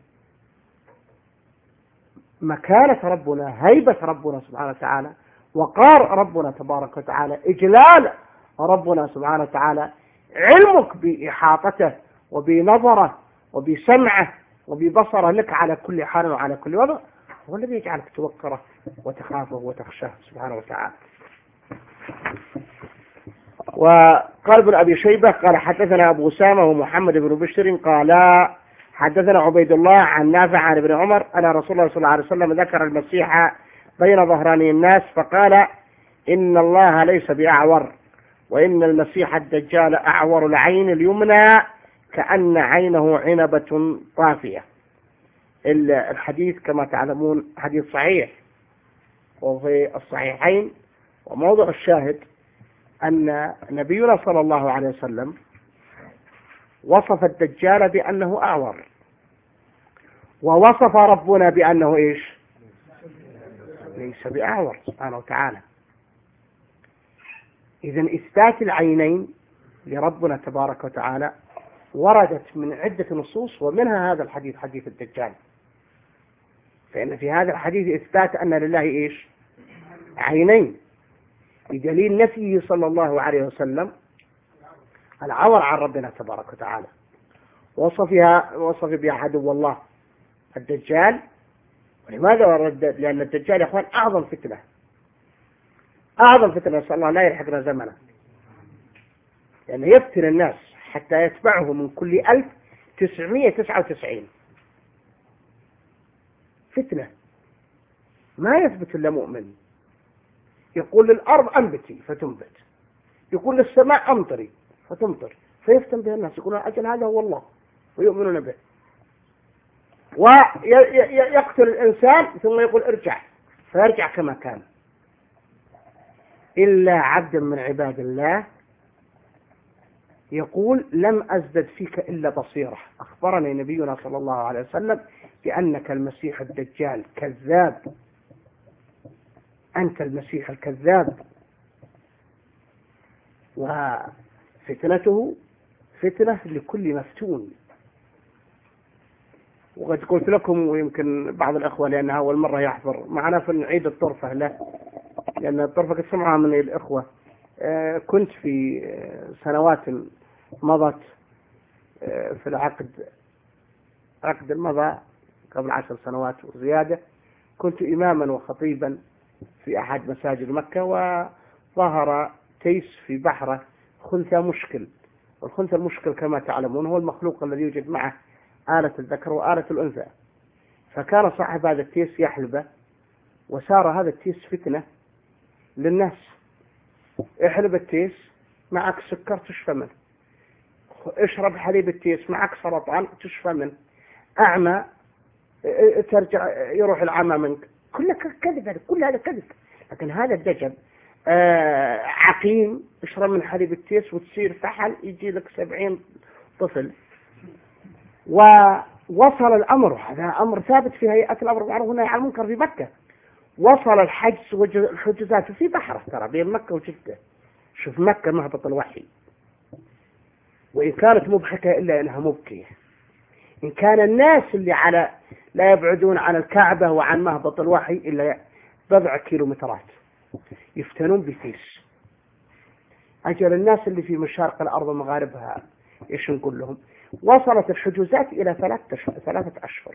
مكانة ربنا، هيبة ربنا سبحانه وتعالى، وقار ربنا تبارك وتعالى، إجلال ربنا سبحانه وتعالى، علمك بإحاطته وبنظره وبسمعه وببصره لك على كل حال وعلى كل وضع، هو الذي يجعلك توقره وتخافه وتخشاه سبحانه وتعالى. وقال ابن أبي شيبة قال حدثنا أبو أسامة ومحمد بن بشر قال حدثنا عبيد الله عن نافع عن ابن عمر أن رسول الله صلى الله عليه وسلم ذكر المسيح بين ظهراني الناس فقال إن الله ليس بأعور، وإن المسيح الدجال أعور العين اليمنى كأن عينه عنبة طافية. الحديث كما تعلمون حديث صحيح وفي الصحيحين، وموضوع الشاهد أن نبينا صلى الله عليه وسلم وصف الدجال بأنه أعور، ووصف ربنا بأنه إيش؟ ليس بأعور سبحانه وتعالى. إذن إثبات العينين لربنا تبارك وتعالى وردت من عدة نصوص، ومنها هذا الحديث حديث الدجال. فإن في هذا الحديث إثبات أن لله إيش؟ عينين، بدليل نفيه صلى الله عليه وسلم العور عن ربنا تبارك وتعالى، وصف بها عدو الله الدجال. ولماذا ورد؟ لأن الدجال يا أخوان أعظم فتنة، أعظم فتنة، نسأل الله لا يلحقنا زمنه، لأنه يفتن الناس حتى يتبعه من كل 1999 فتنة، ما يثبت إلا مؤمن. يقول للأرض أنبتي فتنبت، يقول للسماء أمطري فتمطر، فيفتن به الناس يقولون أجل هذا هو الله ويؤمنون به. ويقتل الإنسان ثم يقول ارجع، فيرجع كما كان. إلا عبدا من عباد الله يقول لم أزدد فيك إلا بصيرة، أخبرني نبينا صلى الله عليه وسلم بأنك المسيح الدجال كذاب، أنت المسيح الكذاب. وفتنته فتنة لكل مفتون. وقد قلت لكم ويمكن بعض الأخوة لأنها أول مرة يحضر معنا في عيد الطرفة له، لأن الطرفة قد سمعها من الإخوة. كنت في سنوات مضت في العقد المضى قبل 10 سنوات وزيادة، كنت إماما وخطيبا في أحد مساجد مكة، وظهر تيس في بحره خنثى مشكل. والخنثى المشكل كما تعلمون هو المخلوق الذي يوجد معه آلة الذكر وآلة الأنثى. فكان صاحب هذا التيس يحلبه، وصار هذا التيس فتنة للناس. احلب التيس معك سكر تشفى منه، اشرب حليب التيس معك سرطان تشفى منه، أعمى ترجع يروح العمى منك، كل كذب، كل هذا كذب. لكن هذا الدجل عقيم، اشرب من حليب التيس وتصير فحل يجي لك 70 طفل. ووصل الأمر، هذا أمر ثابت في هيئة الأمر بالمعروف والنهي عن المنكر في مكة، وصل الحجز والحجزات في بحره ترى بين مكة وجدة. شوف مكة مهبط الوحي، وإن كانت مضحكة إلا أنها مبكية. إن كان الناس اللي لا يبعدون عن الكعبة وعن مهبط الوحي إلا بضع كيلومترات يفتنون بفيس. أجل الناس اللي في مشارق الأرض ومغاربها إيش نقول لهم؟ وصلت الحجوزات إلى 3 أشهر.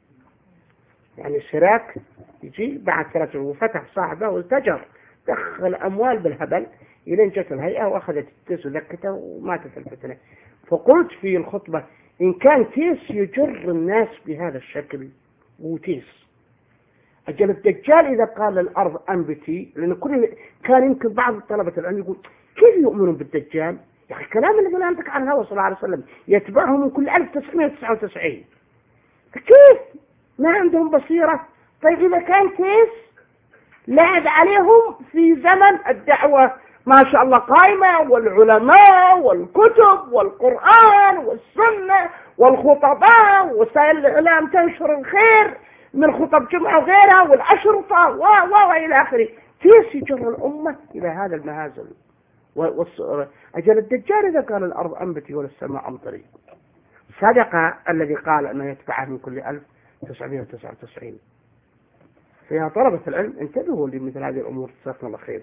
يعني الشراك يجي بعد 3 أشهر وفتح صاحبه وتجر دخل أموال بالهبل إلين جت الهيئة وأخذت التيس وذكته وماتت الفتنة. فقلت في الخطبة إن كان تيس يجر الناس بهذا الشكل وتيس، أجل الدجال إذا قال الأرض أنبتي، لأن كان يمكن بعض طلبة العلم يقول كيف يؤمنون بالدجال؟ يا أخي الكلام اللي قال عن الهوى صلى الله عليه وسلم يتبعه من كل 1999، كيف ما عندهم بصيرة؟ طيب إذا كان تيس لعب عليهم في زمن الدعوة ما شاء الله قائمة، والعلماء والكتب والقرآن والسنة والخطباء وسائل الإعلام تنشر الخير من خطب جمعة وغيرها والأشرطة وإلى آخره، تيس يجر الأمة إلى هذا المهازل. أجل الدجال إذا قال الأرض أنبتي والسماء أمطري صدق الذي قال أنه يتبعه من كل 1999. فيا طلبة العلم انتبهوا لمثل هذه الأمور، جزاكم الله خير.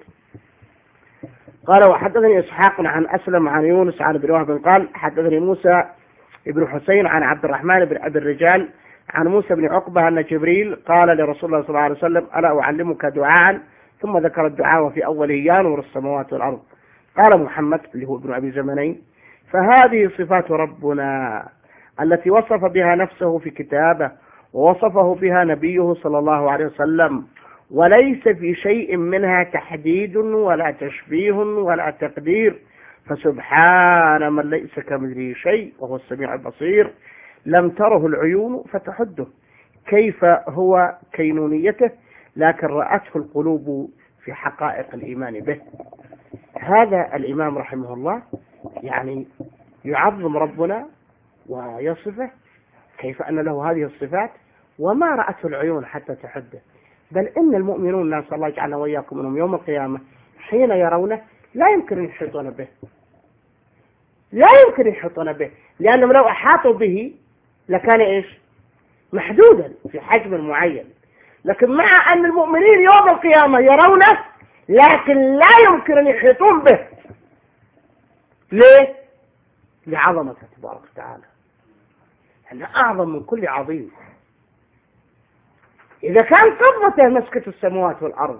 قال وحدثني إسحاق عن أسلم عن يونس عن ابن وهب قال حدثني موسى ابن حسين عن عبد الرحمن بن أبي الرجال عن موسى بن عقبة أن جبريل قال لرسول الله صلى الله عليه وسلم ألا أعلمك دعاء، ثم ذكر الدعاء وفي أوله يا نور السماوات والأرض. قال محمد اللي هو ابن أبي زمنين فهذه صفات ربنا التي وصف بها نفسه في كتابه ووصفه بها نبيه صلى الله عليه وسلم، وليس في شيء منها تحديد ولا تشبيه ولا تقدير، فسبحان من ليس كمثله شيء وهو السميع البصير، لم تره العيون فتحده، كيف هو كينونيته لكن رأته القلوب في حقائق الإيمان به. هذا الإمام رحمه الله يعني يعظم ربنا ويصفه كيف أن له هذه الصفات وما رأته العيون حتى تحده، بل إن المؤمنون نسأل الله يجعلنا وإياكم منهم يوم القيامة حين يرونه لا يمكن يحيطون به، لا يمكن يحيطون به، لأنهم لو أحاطوا به لكان إيش؟ محدودا في حجم معين. لكن مع أن المؤمنين يوم القيامة يرونه لكن لا يمكن أن يحيطون به. ليه؟ لعظمته تبارك وتعالى، أنه أعظم من كل عظيم. إذا كان قبضته مسكة السماوات والأرض،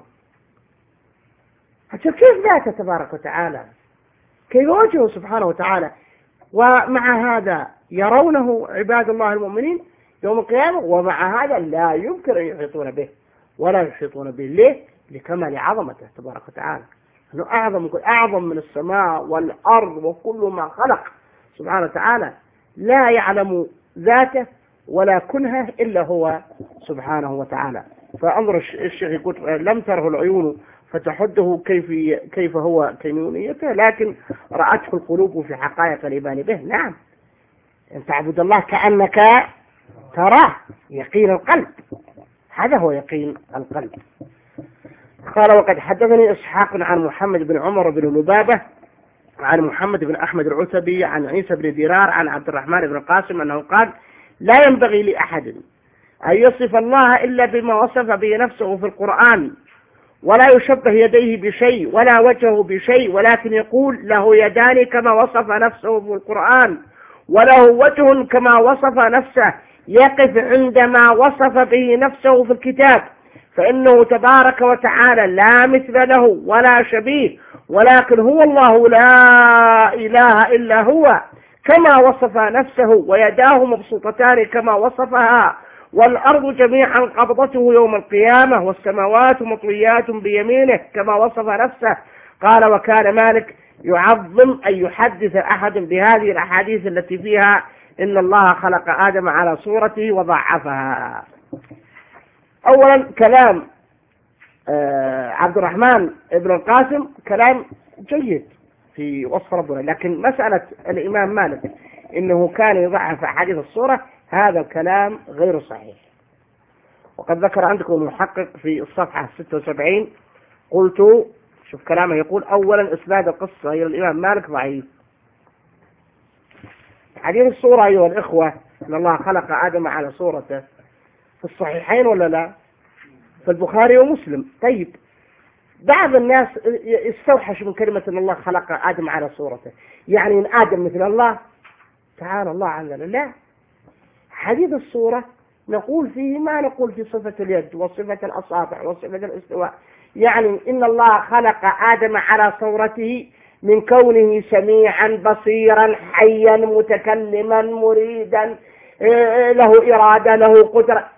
كيف ذاته تبارك وتعالى، كيف وجهه سبحانه وتعالى، ومع هذا يرونه عباد الله المؤمنين يوم القيامة، ومع هذا لا يمكن أن يحيطون به ولا يحيطون به. ليه؟ لكمال عظمته تبارك وتعالى، أنه أعظم من السماء والأرض وكل ما خلق سبحانه وتعالى، لا يعلم ذاته ولا كنهه إلا هو سبحانه وتعالى. فأنظر الشيخ يقول لم تره العيون فتحده كيف هو كينونيته لكن رأته القلوب في حقائق الإيمان به. نعم، أن تعبد الله كأنك تراه، يقين القلب، هذا هو يقين القلب. قال وقد حدثني إسحاق عن محمد بن عمر بن لبابة عن محمد بن أحمد العتبي عن عيسى بن ديرار عن عبد الرحمن بن القاسم أنه قال لا ينبغي لأحد أن يصف الله إلا بما وصف به نفسه في القرآن، ولا يشبه يديه بشيء ولا وجهه بشيء، ولكن يقول له يدان كما وصف نفسه في القرآن، وله وجه كما وصف نفسه، يقف عندما وصف به نفسه في الكتاب، فإنه تبارك وتعالى لا مثل له ولا شبيه، ولكن هو الله لا إله إلا هو كما وصف نفسه، ويداه مبسوطتان كما وصفها، والأرض جميعا قبضته يوم القيامة، والسماوات مطويات بيمينه كما وصف نفسه. قال وكان مالك يعظم أن يحدث أحد بهذه الأحاديث التي فيها إن الله خلق آدم على صورته وضعفها. أولا كلام عبد الرحمن ابن القاسم كلام جيد في وصف ربنا، لكن مسألة الإمام مالك إنه كان يضعف أحاديث الصورة هذا الكلام غير صحيح. وقد ذكر عندكم المحقق في الصفحة 76 قلت شوف كلامه يقول أولا إسناد القصة إلى الإمام مالك ضعيف، حديث الصورة أيها الإخوة أن الله خلق آدم على صورته في الصحيحين ولا لا؟ في البخاري ومسلم. طيب بعض الناس يستوحش من كلمة أن الله خلق آدم على صورته، يعني أن آدم مثل الله، تعالى الله عن ذلك. لا، حديث الصورة نقول فيه ما نقول في صفة اليد وصفة الأصابع وصفة الاستواء، يعني إن الله خلق آدم على صورته من كونه سميعا بصيرا حيا متكلما مريدا له إرادة له قدرة.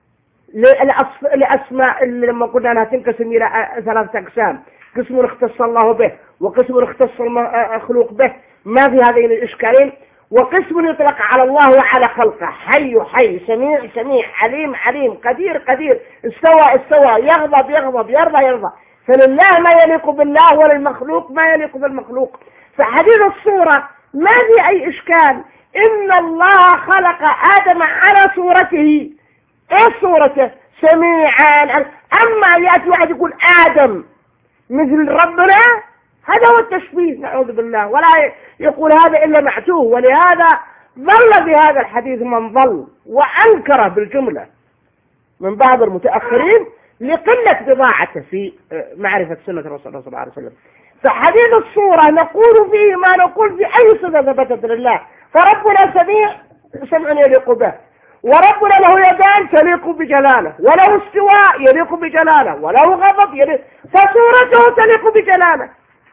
الأسماء اللي لما قلنا أنها تنقسم إلى 3 أقسام، قسم اختص الله به وقسم اختص المخلوق به، ما في هذين الإشكالين، وقسم يطلق على الله وعلى خلقه، حي حي، سميع سميع، عليم عليم، قدير قدير، استوى استوى، يغضب يغضب، يرضى يرضى. فلله ما يليق بالله وللمخلوق ما يليق بالمخلوق. فحديث الصورة ما في أي إشكال، إن الله خلق آدم على صورته. ايه صورته؟ سميعا. اما يأتي واحد يقول آدم مثل ربنا، هذا هو التشبيه نعوذ بالله، ولا يقول هذا إلا معتوه. ولهذا ضل بهذا الحديث من ضل وأنكره بالجملة من بعض المتأخرين لقلة بضاعته في معرفة سنة الرسول صلى الله عليه وسلم. فحديث الصورة نقول فيه ما نقول في أي صفة ثبتت لله. فربنا سمع يليق به، وربنا له يدان تليق بجلاله، وله استواء يليق بجلاله، وله غضب يليق، فصورته تليق بجلاله.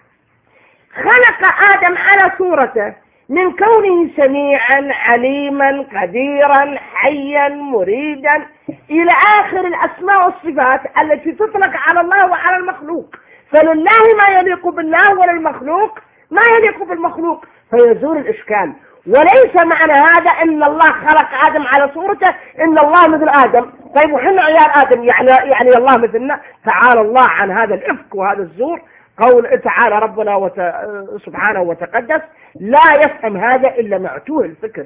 خلق آدم على صورته من كونه سميعا عليما قديرا حيا مريدا إلى آخر الأسماء والصفات التي تطلق على الله وعلى المخلوق. فلله ما يليق بالله وللمخلوق ما يليق بالمخلوق، فيزول الإشكال. وليس معنى هذا ان الله خلق آدم على صورته ان الله مثل آدم. طيب وحنا عيال آدم يعني الله مثلنا؟ تعالى الله عن هذا الإفك وهذا الزور. قول تعالى ربنا سبحانه وتقدس لا يفهم هذا إلا معتوه الفكر.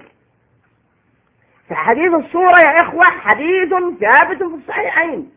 فحديث الصورة يا إخوة حديث ثابت في الصحيحين،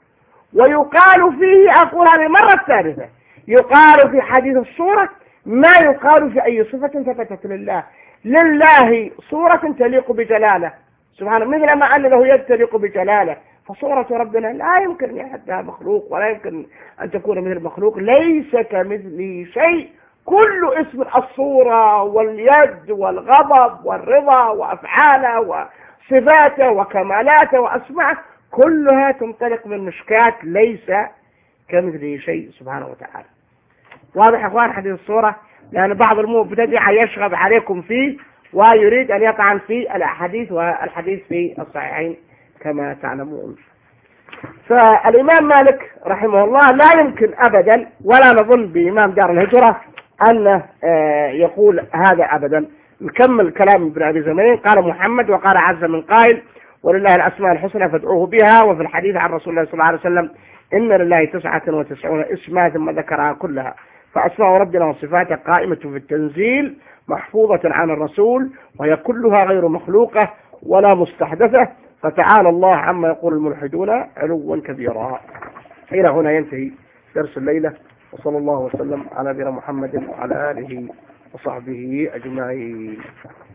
ويقال فيه، أقول هذه المرة الثالثة، يقال في حديث الصورة ما يقال في أي صفة ثبتت لله. لله صورة تليق بجلاله سبحانه، مثل ما أن له يد تليق بجلاله، فصورة ربنا لا يمكن أن يحدها مخلوق ولا يمكن أن تكون مثل المخلوق. ليس كمثله شيء. كل اسم الصورة واليد والغضب والرضا وأفعاله وصفاته وكمالاته وأسماءه كلها تنطلق من مشكات ليس كمثله شيء سبحانه وتعالى. واضح يا أخوان حديث الصورة؟ لأن بعض المبتدع يشغب عليكم فيه ويريد أن يطعن في الأحاديث والحديث في الصحيحين كما تعلمون. فالإمام مالك رحمه الله لا يمكن أبدا ولا نظن بإمام دار الهجرة أنه يقول هذا أبدا. نكمل كلام ابن أبي زمانين. قال محمد وقال عز من قائل ولله الأسماء الحسنى فادعوه بها. وفي الحديث عن رسول الله صلى الله عليه وسلم إن لله 99 اسما ثم ذكرها كلها. فأسماء ربنا وصفاته قائمة في التنزيل محفوظة عن الرسول، وهي كلها غير مخلوقة ولا مستحدثة. فتعالى الله عما يقول الملحدون علوا كبيرا. إلى هنا ينتهي درس الليلة، وصلى الله وسلم على نبينا محمد وعلى آله وصحبه أجمعين.